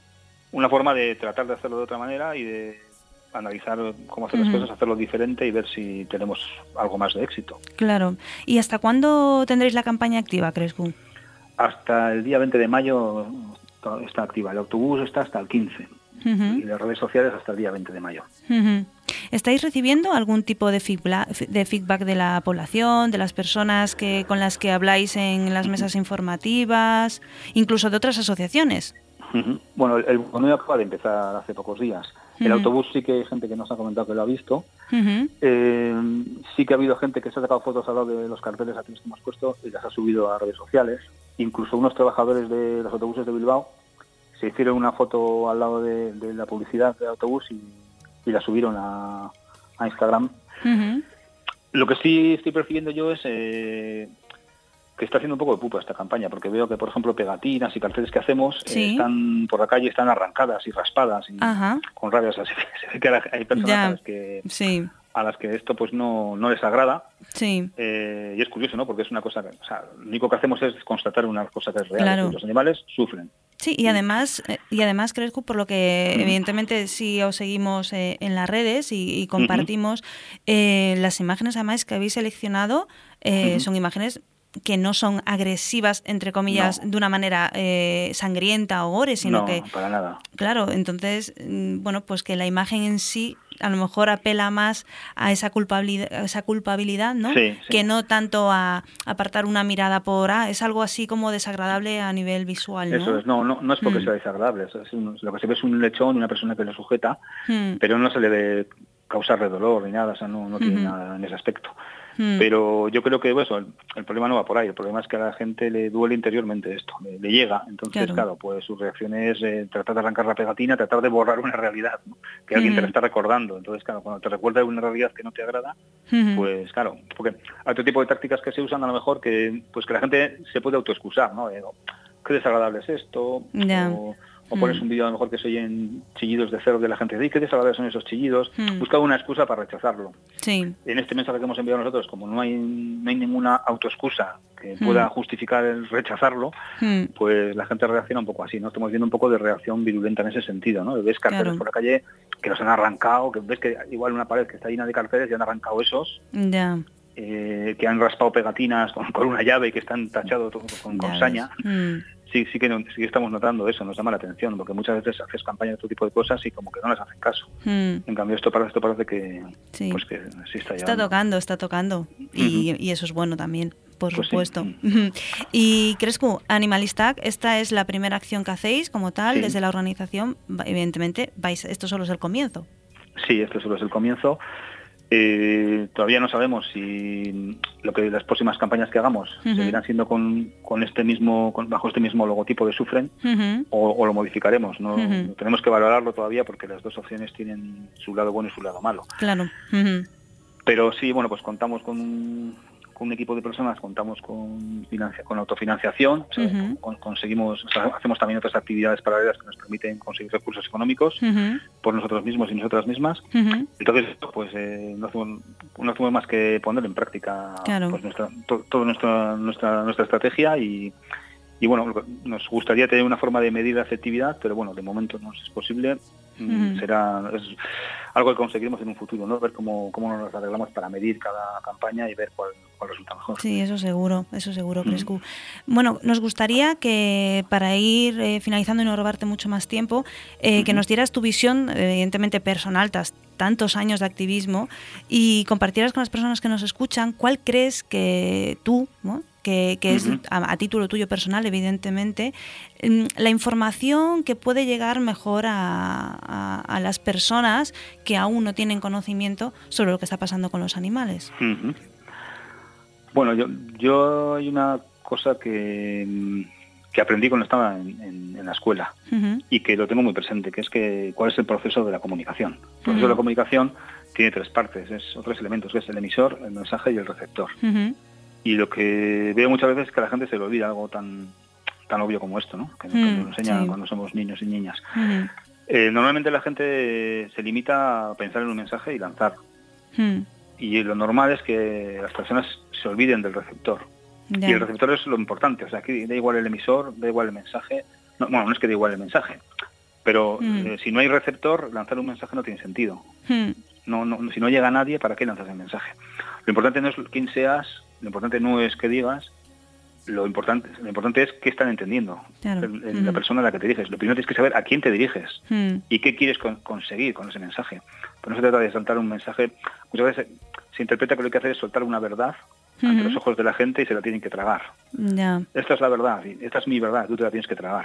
S3: una forma de tratar de hacerlo de otra manera y de analizar cómo hacer las uh-huh. cosas, hacerlo diferente y ver si tenemos algo más de éxito.
S2: Claro. ¿Y hasta cuándo tendréis la campaña activa, Crescu?
S3: Hasta el día veinte de mayo está activa. El autobús está hasta el quince. Uh-huh. Y las redes sociales hasta el día veinte de mayo.
S2: Uh-huh. ¿Estáis recibiendo algún tipo de feedback, de feedback de la población, de las personas que con las que habláis en las mesas informativas, incluso de otras asociaciones?
S3: Uh-huh. Bueno, el, el bono acaba de empezar hace pocos días. El uh-huh. autobús sí que hay gente que nos ha comentado que lo ha visto. Uh-huh. Eh, sí que ha habido gente que se ha sacado fotos al lado de los carteles aquí que hemos puesto y las ha subido a redes sociales. Incluso unos trabajadores de los autobuses de Bilbao se hicieron una foto al lado de, de la publicidad del autobús y, y la subieron a, a Instagram. Uh-huh. Lo que sí estoy percibiendo yo es eh, que está haciendo un poco de pupa esta campaña, porque veo que, por ejemplo, pegatinas y carteles que hacemos
S2: sí.
S3: eh, están por la calle, están arrancadas y raspadas y
S2: Ajá.
S3: con rabia. O sea, se, se ve que hay personas
S2: ya.
S3: a las que
S2: sí.
S3: a las que esto pues no, no les agrada.
S2: Sí.
S3: Eh, y es curioso, ¿no? Porque es una cosa que, o sea, lo único que hacemos es constatar una cosa que es real.
S2: Claro.
S3: Los animales sufren.
S2: Sí, y además, y además Crescu, por lo que uh-huh. evidentemente sí os seguimos eh, en las redes y, y compartimos, uh-huh. eh, las imágenes además que habéis seleccionado eh, uh-huh. son imágenes que no son agresivas, entre comillas, no. de una manera eh, sangrienta o gore, sino
S3: no,
S2: que...
S3: para nada.
S2: Claro, entonces, bueno, pues que la imagen en sí a lo mejor apela más a esa culpabilidad, a esa culpabilidad, ¿no?
S3: Sí, sí.
S2: Que no tanto a apartar una mirada por, ah, es algo así como desagradable a nivel visual, ¿no?
S3: Eso es, no, no, no es porque mm. sea desagradable, es un, lo que se ve es un lechón, una persona que lo sujeta, mm. pero no se le debe causar dolor ni nada, o sea, no, no tiene mm-hmm. nada en ese aspecto. Mm. Pero yo creo que bueno, el, el problema no va por ahí, el problema es que a la gente le duele interiormente esto, le, le llega, entonces claro. claro, pues su reacción es eh, tratar de arrancar la pegatina, tratar de borrar una realidad, ¿no? Que alguien mm. te la está recordando, entonces claro, cuando te recuerda una realidad que no te agrada, mm. pues claro, porque hay otro tipo de tácticas que se usan a lo mejor que pues que la gente se puede autoexcusar, ¿no? Eh, qué desagradable es esto,
S2: yeah.
S3: o, o pones un vídeo a lo mejor que se oyen chillidos de cerdo de la gente, dice qué desagradables son esos chillidos, mm. busca una excusa para rechazarlo.
S2: Sí.
S3: En este mensaje que hemos enviado nosotros, como no hay no hay ninguna autoexcusa que mm. pueda justificar el rechazarlo, mm. pues la gente reacciona un poco así, ¿no? Estamos viendo un poco de reacción virulenta en ese sentido, ¿no? Ves carteles claro. por la calle que los han arrancado, que ves que igual una pared que está llena de carteles y han arrancado esos.
S2: Ya. Yeah.
S3: Eh, que han raspado pegatinas con, con una llave y que están tachados con, con saña. Mm. Sí, sí que, sí que estamos notando eso, nos llama la atención, porque muchas veces haces campañas de otro tipo de cosas y como que no les hacen caso. Mm. En cambio, esto, esto parece que,
S2: sí.
S3: pues que sí está llevando.
S2: Está tocando, está tocando. Y, uh-huh. y eso es bueno también, por
S3: pues
S2: supuesto.
S3: Sí.
S2: Y Crescu, Animalistac, esta es la primera acción que hacéis como tal, sí. desde la organización. Evidentemente, vais, esto solo es el comienzo.
S3: Sí, esto solo es el comienzo. Eh, todavía no sabemos si lo que las próximas campañas que hagamos uh-huh. seguirán siendo con, con este mismo con, bajo este mismo logotipo de Sufren uh-huh. o, o lo modificaremos. No uh-huh. tenemos que valorarlo todavía porque las dos opciones tienen su lado bueno y su lado malo.
S2: Claro. Uh-huh.
S3: Pero sí, bueno, pues contamos con un, con un equipo de personas, contamos con financia, con autofinanciación, o sea, uh-huh. con, conseguimos, o sea, hacemos también otras actividades paralelas que nos permiten conseguir recursos económicos uh-huh. por nosotros mismos y nosotras mismas. Uh-huh. Entonces, pues eh, no, hacemos, no hacemos más que poner en práctica
S2: claro.
S3: pues, nuestra, to, toda nuestra, nuestra, nuestra estrategia y, y bueno, nos gustaría tener una forma de medir la efectividad, pero bueno, de momento no es posible. Uh-huh. Será es algo que conseguiremos en un futuro, ¿no? Ver cómo, cómo nos arreglamos para medir cada campaña y ver cuál, cuál resulta mejor.
S2: Sí, eso seguro, eso seguro, Crescu. Uh-huh. Bueno, nos gustaría que para ir eh, finalizando y no robarte mucho más tiempo, eh, uh-huh. que nos dieras tu visión, evidentemente personal, tas, tantos años de activismo, y compartieras con las personas que nos escuchan cuál crees que tú, ¿no? que, que es uh-huh. a, a título tuyo personal, evidentemente, la información que puede llegar mejor a, a, a las personas que aún no tienen conocimiento sobre lo que está pasando con los animales.
S3: Uh-huh. Bueno, yo, yo hay una cosa que, que aprendí cuando estaba en, en, en la escuela uh-huh. y que lo tengo muy presente, que es que cuál es el proceso de la comunicación. El proceso uh-huh. de la comunicación tiene tres partes, es o tres elementos, que es el emisor, el mensaje y el receptor. Uh-huh. Y lo que veo muchas veces es que a la gente se le olvida algo tan tan obvio como esto, ¿no? Que, mm, que nos enseñan sí. cuando somos niños y niñas. Mm. Eh, normalmente la gente se limita a pensar en un mensaje y lanzar. Mm. Y lo normal es que las personas se olviden del receptor. Yeah. Y el receptor es lo importante. O sea, aquí da igual el emisor, da igual el mensaje. No, bueno, no es que da igual el mensaje. Pero mm. eh, si no hay receptor, lanzar un mensaje no tiene sentido. Mm. No, no, si no llega a nadie, ¿para qué lanzas el mensaje? Lo importante no es quién seas, lo importante no es qué digas, lo importante lo importante es qué están entendiendo claro. el, el, mm. la persona a la que te diriges. Lo primero tienes que saber a quién te diriges mm. y qué quieres con, conseguir con ese mensaje. Pero no se trata de soltar un mensaje. Muchas veces se interpreta que lo que hay que hacer es soltar una verdad mm-hmm. ante los ojos de la gente y se la tienen que tragar.
S2: Yeah.
S3: Esta es la verdad, esta es mi verdad, tú te la tienes que tragar.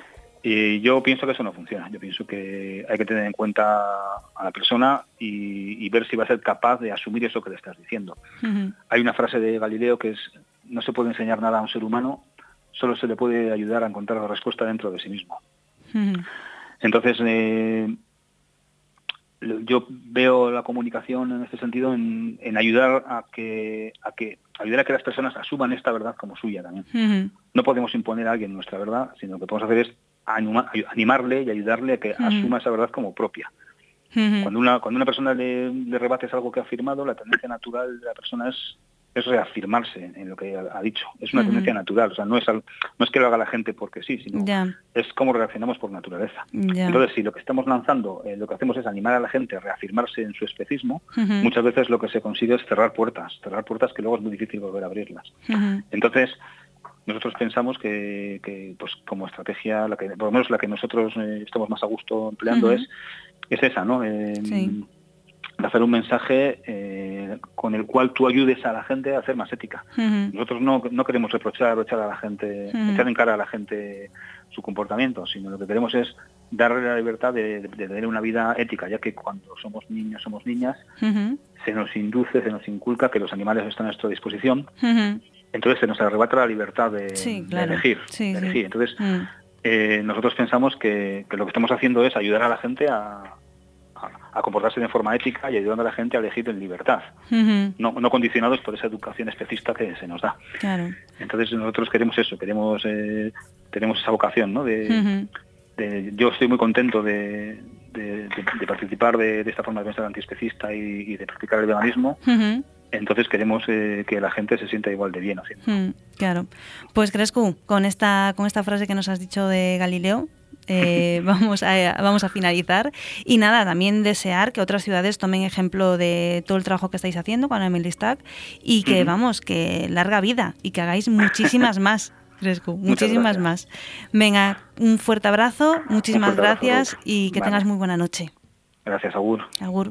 S3: Y yo pienso que eso no funciona. Yo pienso que hay que tener en cuenta a la persona y, y ver si va a ser capaz de asumir eso que le estás diciendo. Mm-hmm. Hay una frase de Galileo que es: no se puede enseñar nada a un ser humano, solo se le puede ayudar a encontrar la respuesta dentro de sí mismo. Mm-hmm. Entonces, eh, yo veo la comunicación en este sentido en, en ayudar a que a que ayudar a que las personas asuman esta verdad como suya también. Uh-huh. No podemos imponer a alguien nuestra verdad, sino lo que podemos hacer es anima, animarle y ayudarle a que uh-huh. asuma esa verdad como propia. Uh-huh. Cuando una cuando una persona le, le rebates algo que ha afirmado, la tendencia natural de la persona es es reafirmarse en lo que ha dicho. Es una uh-huh. tendencia natural, o sea, no es al, no es que lo haga la gente porque sí, sino yeah. es como reaccionamos por naturaleza. Yeah. Entonces, si lo que estamos lanzando, eh, lo que hacemos es animar a la gente a reafirmarse en su especismo, uh-huh. muchas veces lo que se consigue es cerrar puertas, cerrar puertas que luego es muy difícil volver a abrirlas. Uh-huh. Entonces, nosotros pensamos que, que pues como estrategia, la que, por lo menos la que nosotros eh, estamos más a gusto empleando uh-huh. es, es esa, ¿no? Eh, sí. de hacer un mensaje eh, con el cual tú ayudes a la gente a hacer más ética. Uh-huh. Nosotros no, no queremos reprochar o echar a la gente, uh-huh. echar en cara a la gente su comportamiento, sino lo que queremos es darle la libertad de, de, de tener una vida ética, ya que cuando somos niños, somos niñas, uh-huh. se nos induce, se nos inculca que los animales están a nuestra disposición, uh-huh. entonces se nos arrebata la libertad de, sí, claro. de elegir. Sí, de elegir. Sí. Entonces, uh-huh. eh, nosotros pensamos que, que lo que estamos haciendo es ayudar a la gente a a comportarse de forma ética y ayudando a la gente a elegir en libertad, uh-huh. no, no condicionados por esa educación especista que se nos da. Claro. Entonces nosotros queremos eso, queremos eh, tenemos esa vocación, ¿no? De, uh-huh. de, yo estoy muy contento de, de, de, de participar de, de esta forma de pensar antiespecista y, y de practicar el veganismo. Uh-huh. Entonces queremos eh, que la gente se sienta igual de bien haciendo.
S2: Uh-huh. Claro. Pues Crescu, con esta con esta frase que nos has dicho de Galileo, Eh, vamos a vamos a finalizar y nada, también desear que otras ciudades tomen ejemplo de todo el trabajo que estáis haciendo con Amelistac y que uh-huh. vamos, que larga vida y que hagáis muchísimas más, Crescu, muchísimas más. Venga, un fuerte abrazo, muchísimas fuerte gracias abrazo, y que vale. tengas muy buena noche.
S3: Gracias, Agur.
S2: Agur.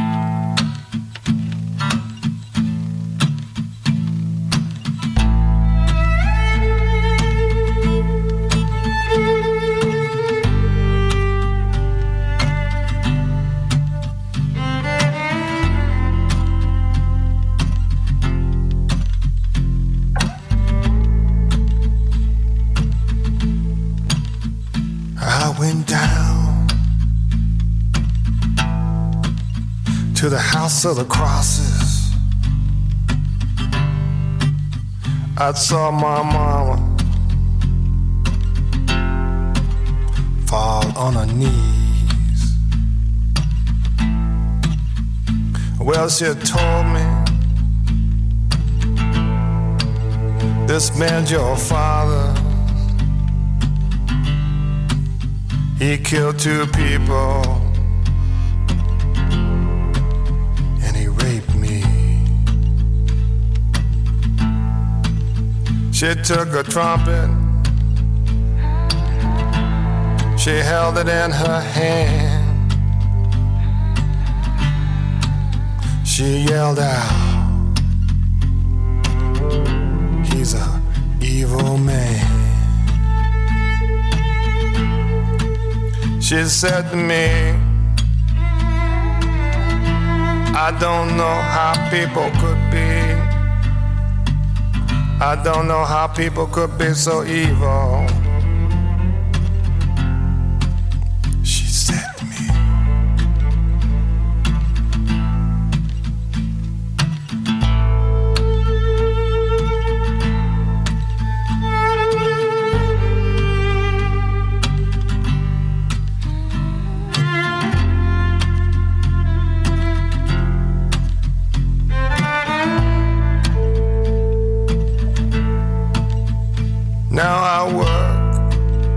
S4: Went down to the house of the crosses. I saw my mama fall on her knees. Well, she told me, this man's your father. He killed two people and he raped me. She took a trumpet, she held it in her hand. She yelled out, he's an evil man. She said to me, I don't know how people could be. I don't know how people could be so evil. She said to me. Now I work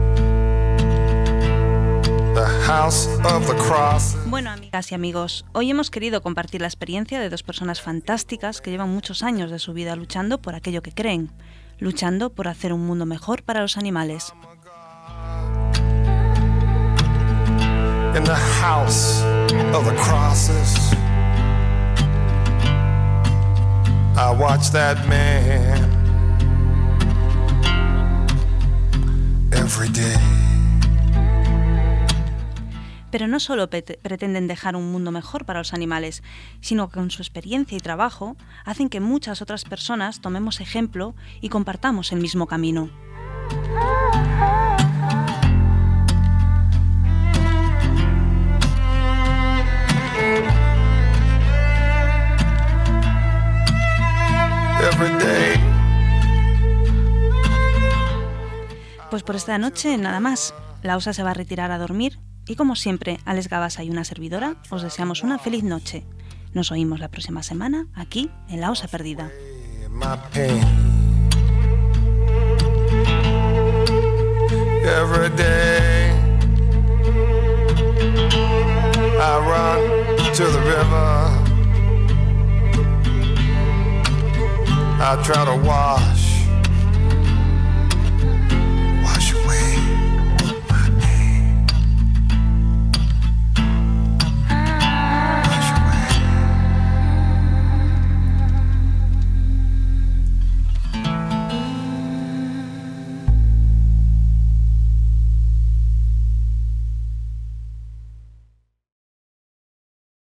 S4: the house of the cross.
S2: Bueno, amigas y amigos, hoy hemos querido compartir la experiencia de dos personas fantásticas que llevan muchos años de su vida luchando por aquello que creen, luchando por hacer un mundo mejor para los animales.
S4: In the house of the crosses, I watch that man every day.
S2: Pero no solo pretenden dejar un mundo mejor para los animales, sino que con su experiencia y trabajo hacen que muchas otras personas tomemos ejemplo y compartamos el mismo camino.
S4: every day.
S2: Pues por esta noche nada más. La Osa se va a retirar a dormir y como siempre, Alex Gabasa y una servidora os deseamos una feliz noche. Nos oímos la próxima semana aquí en La Osa Perdida.
S4: Every day I run to the river, I try to wash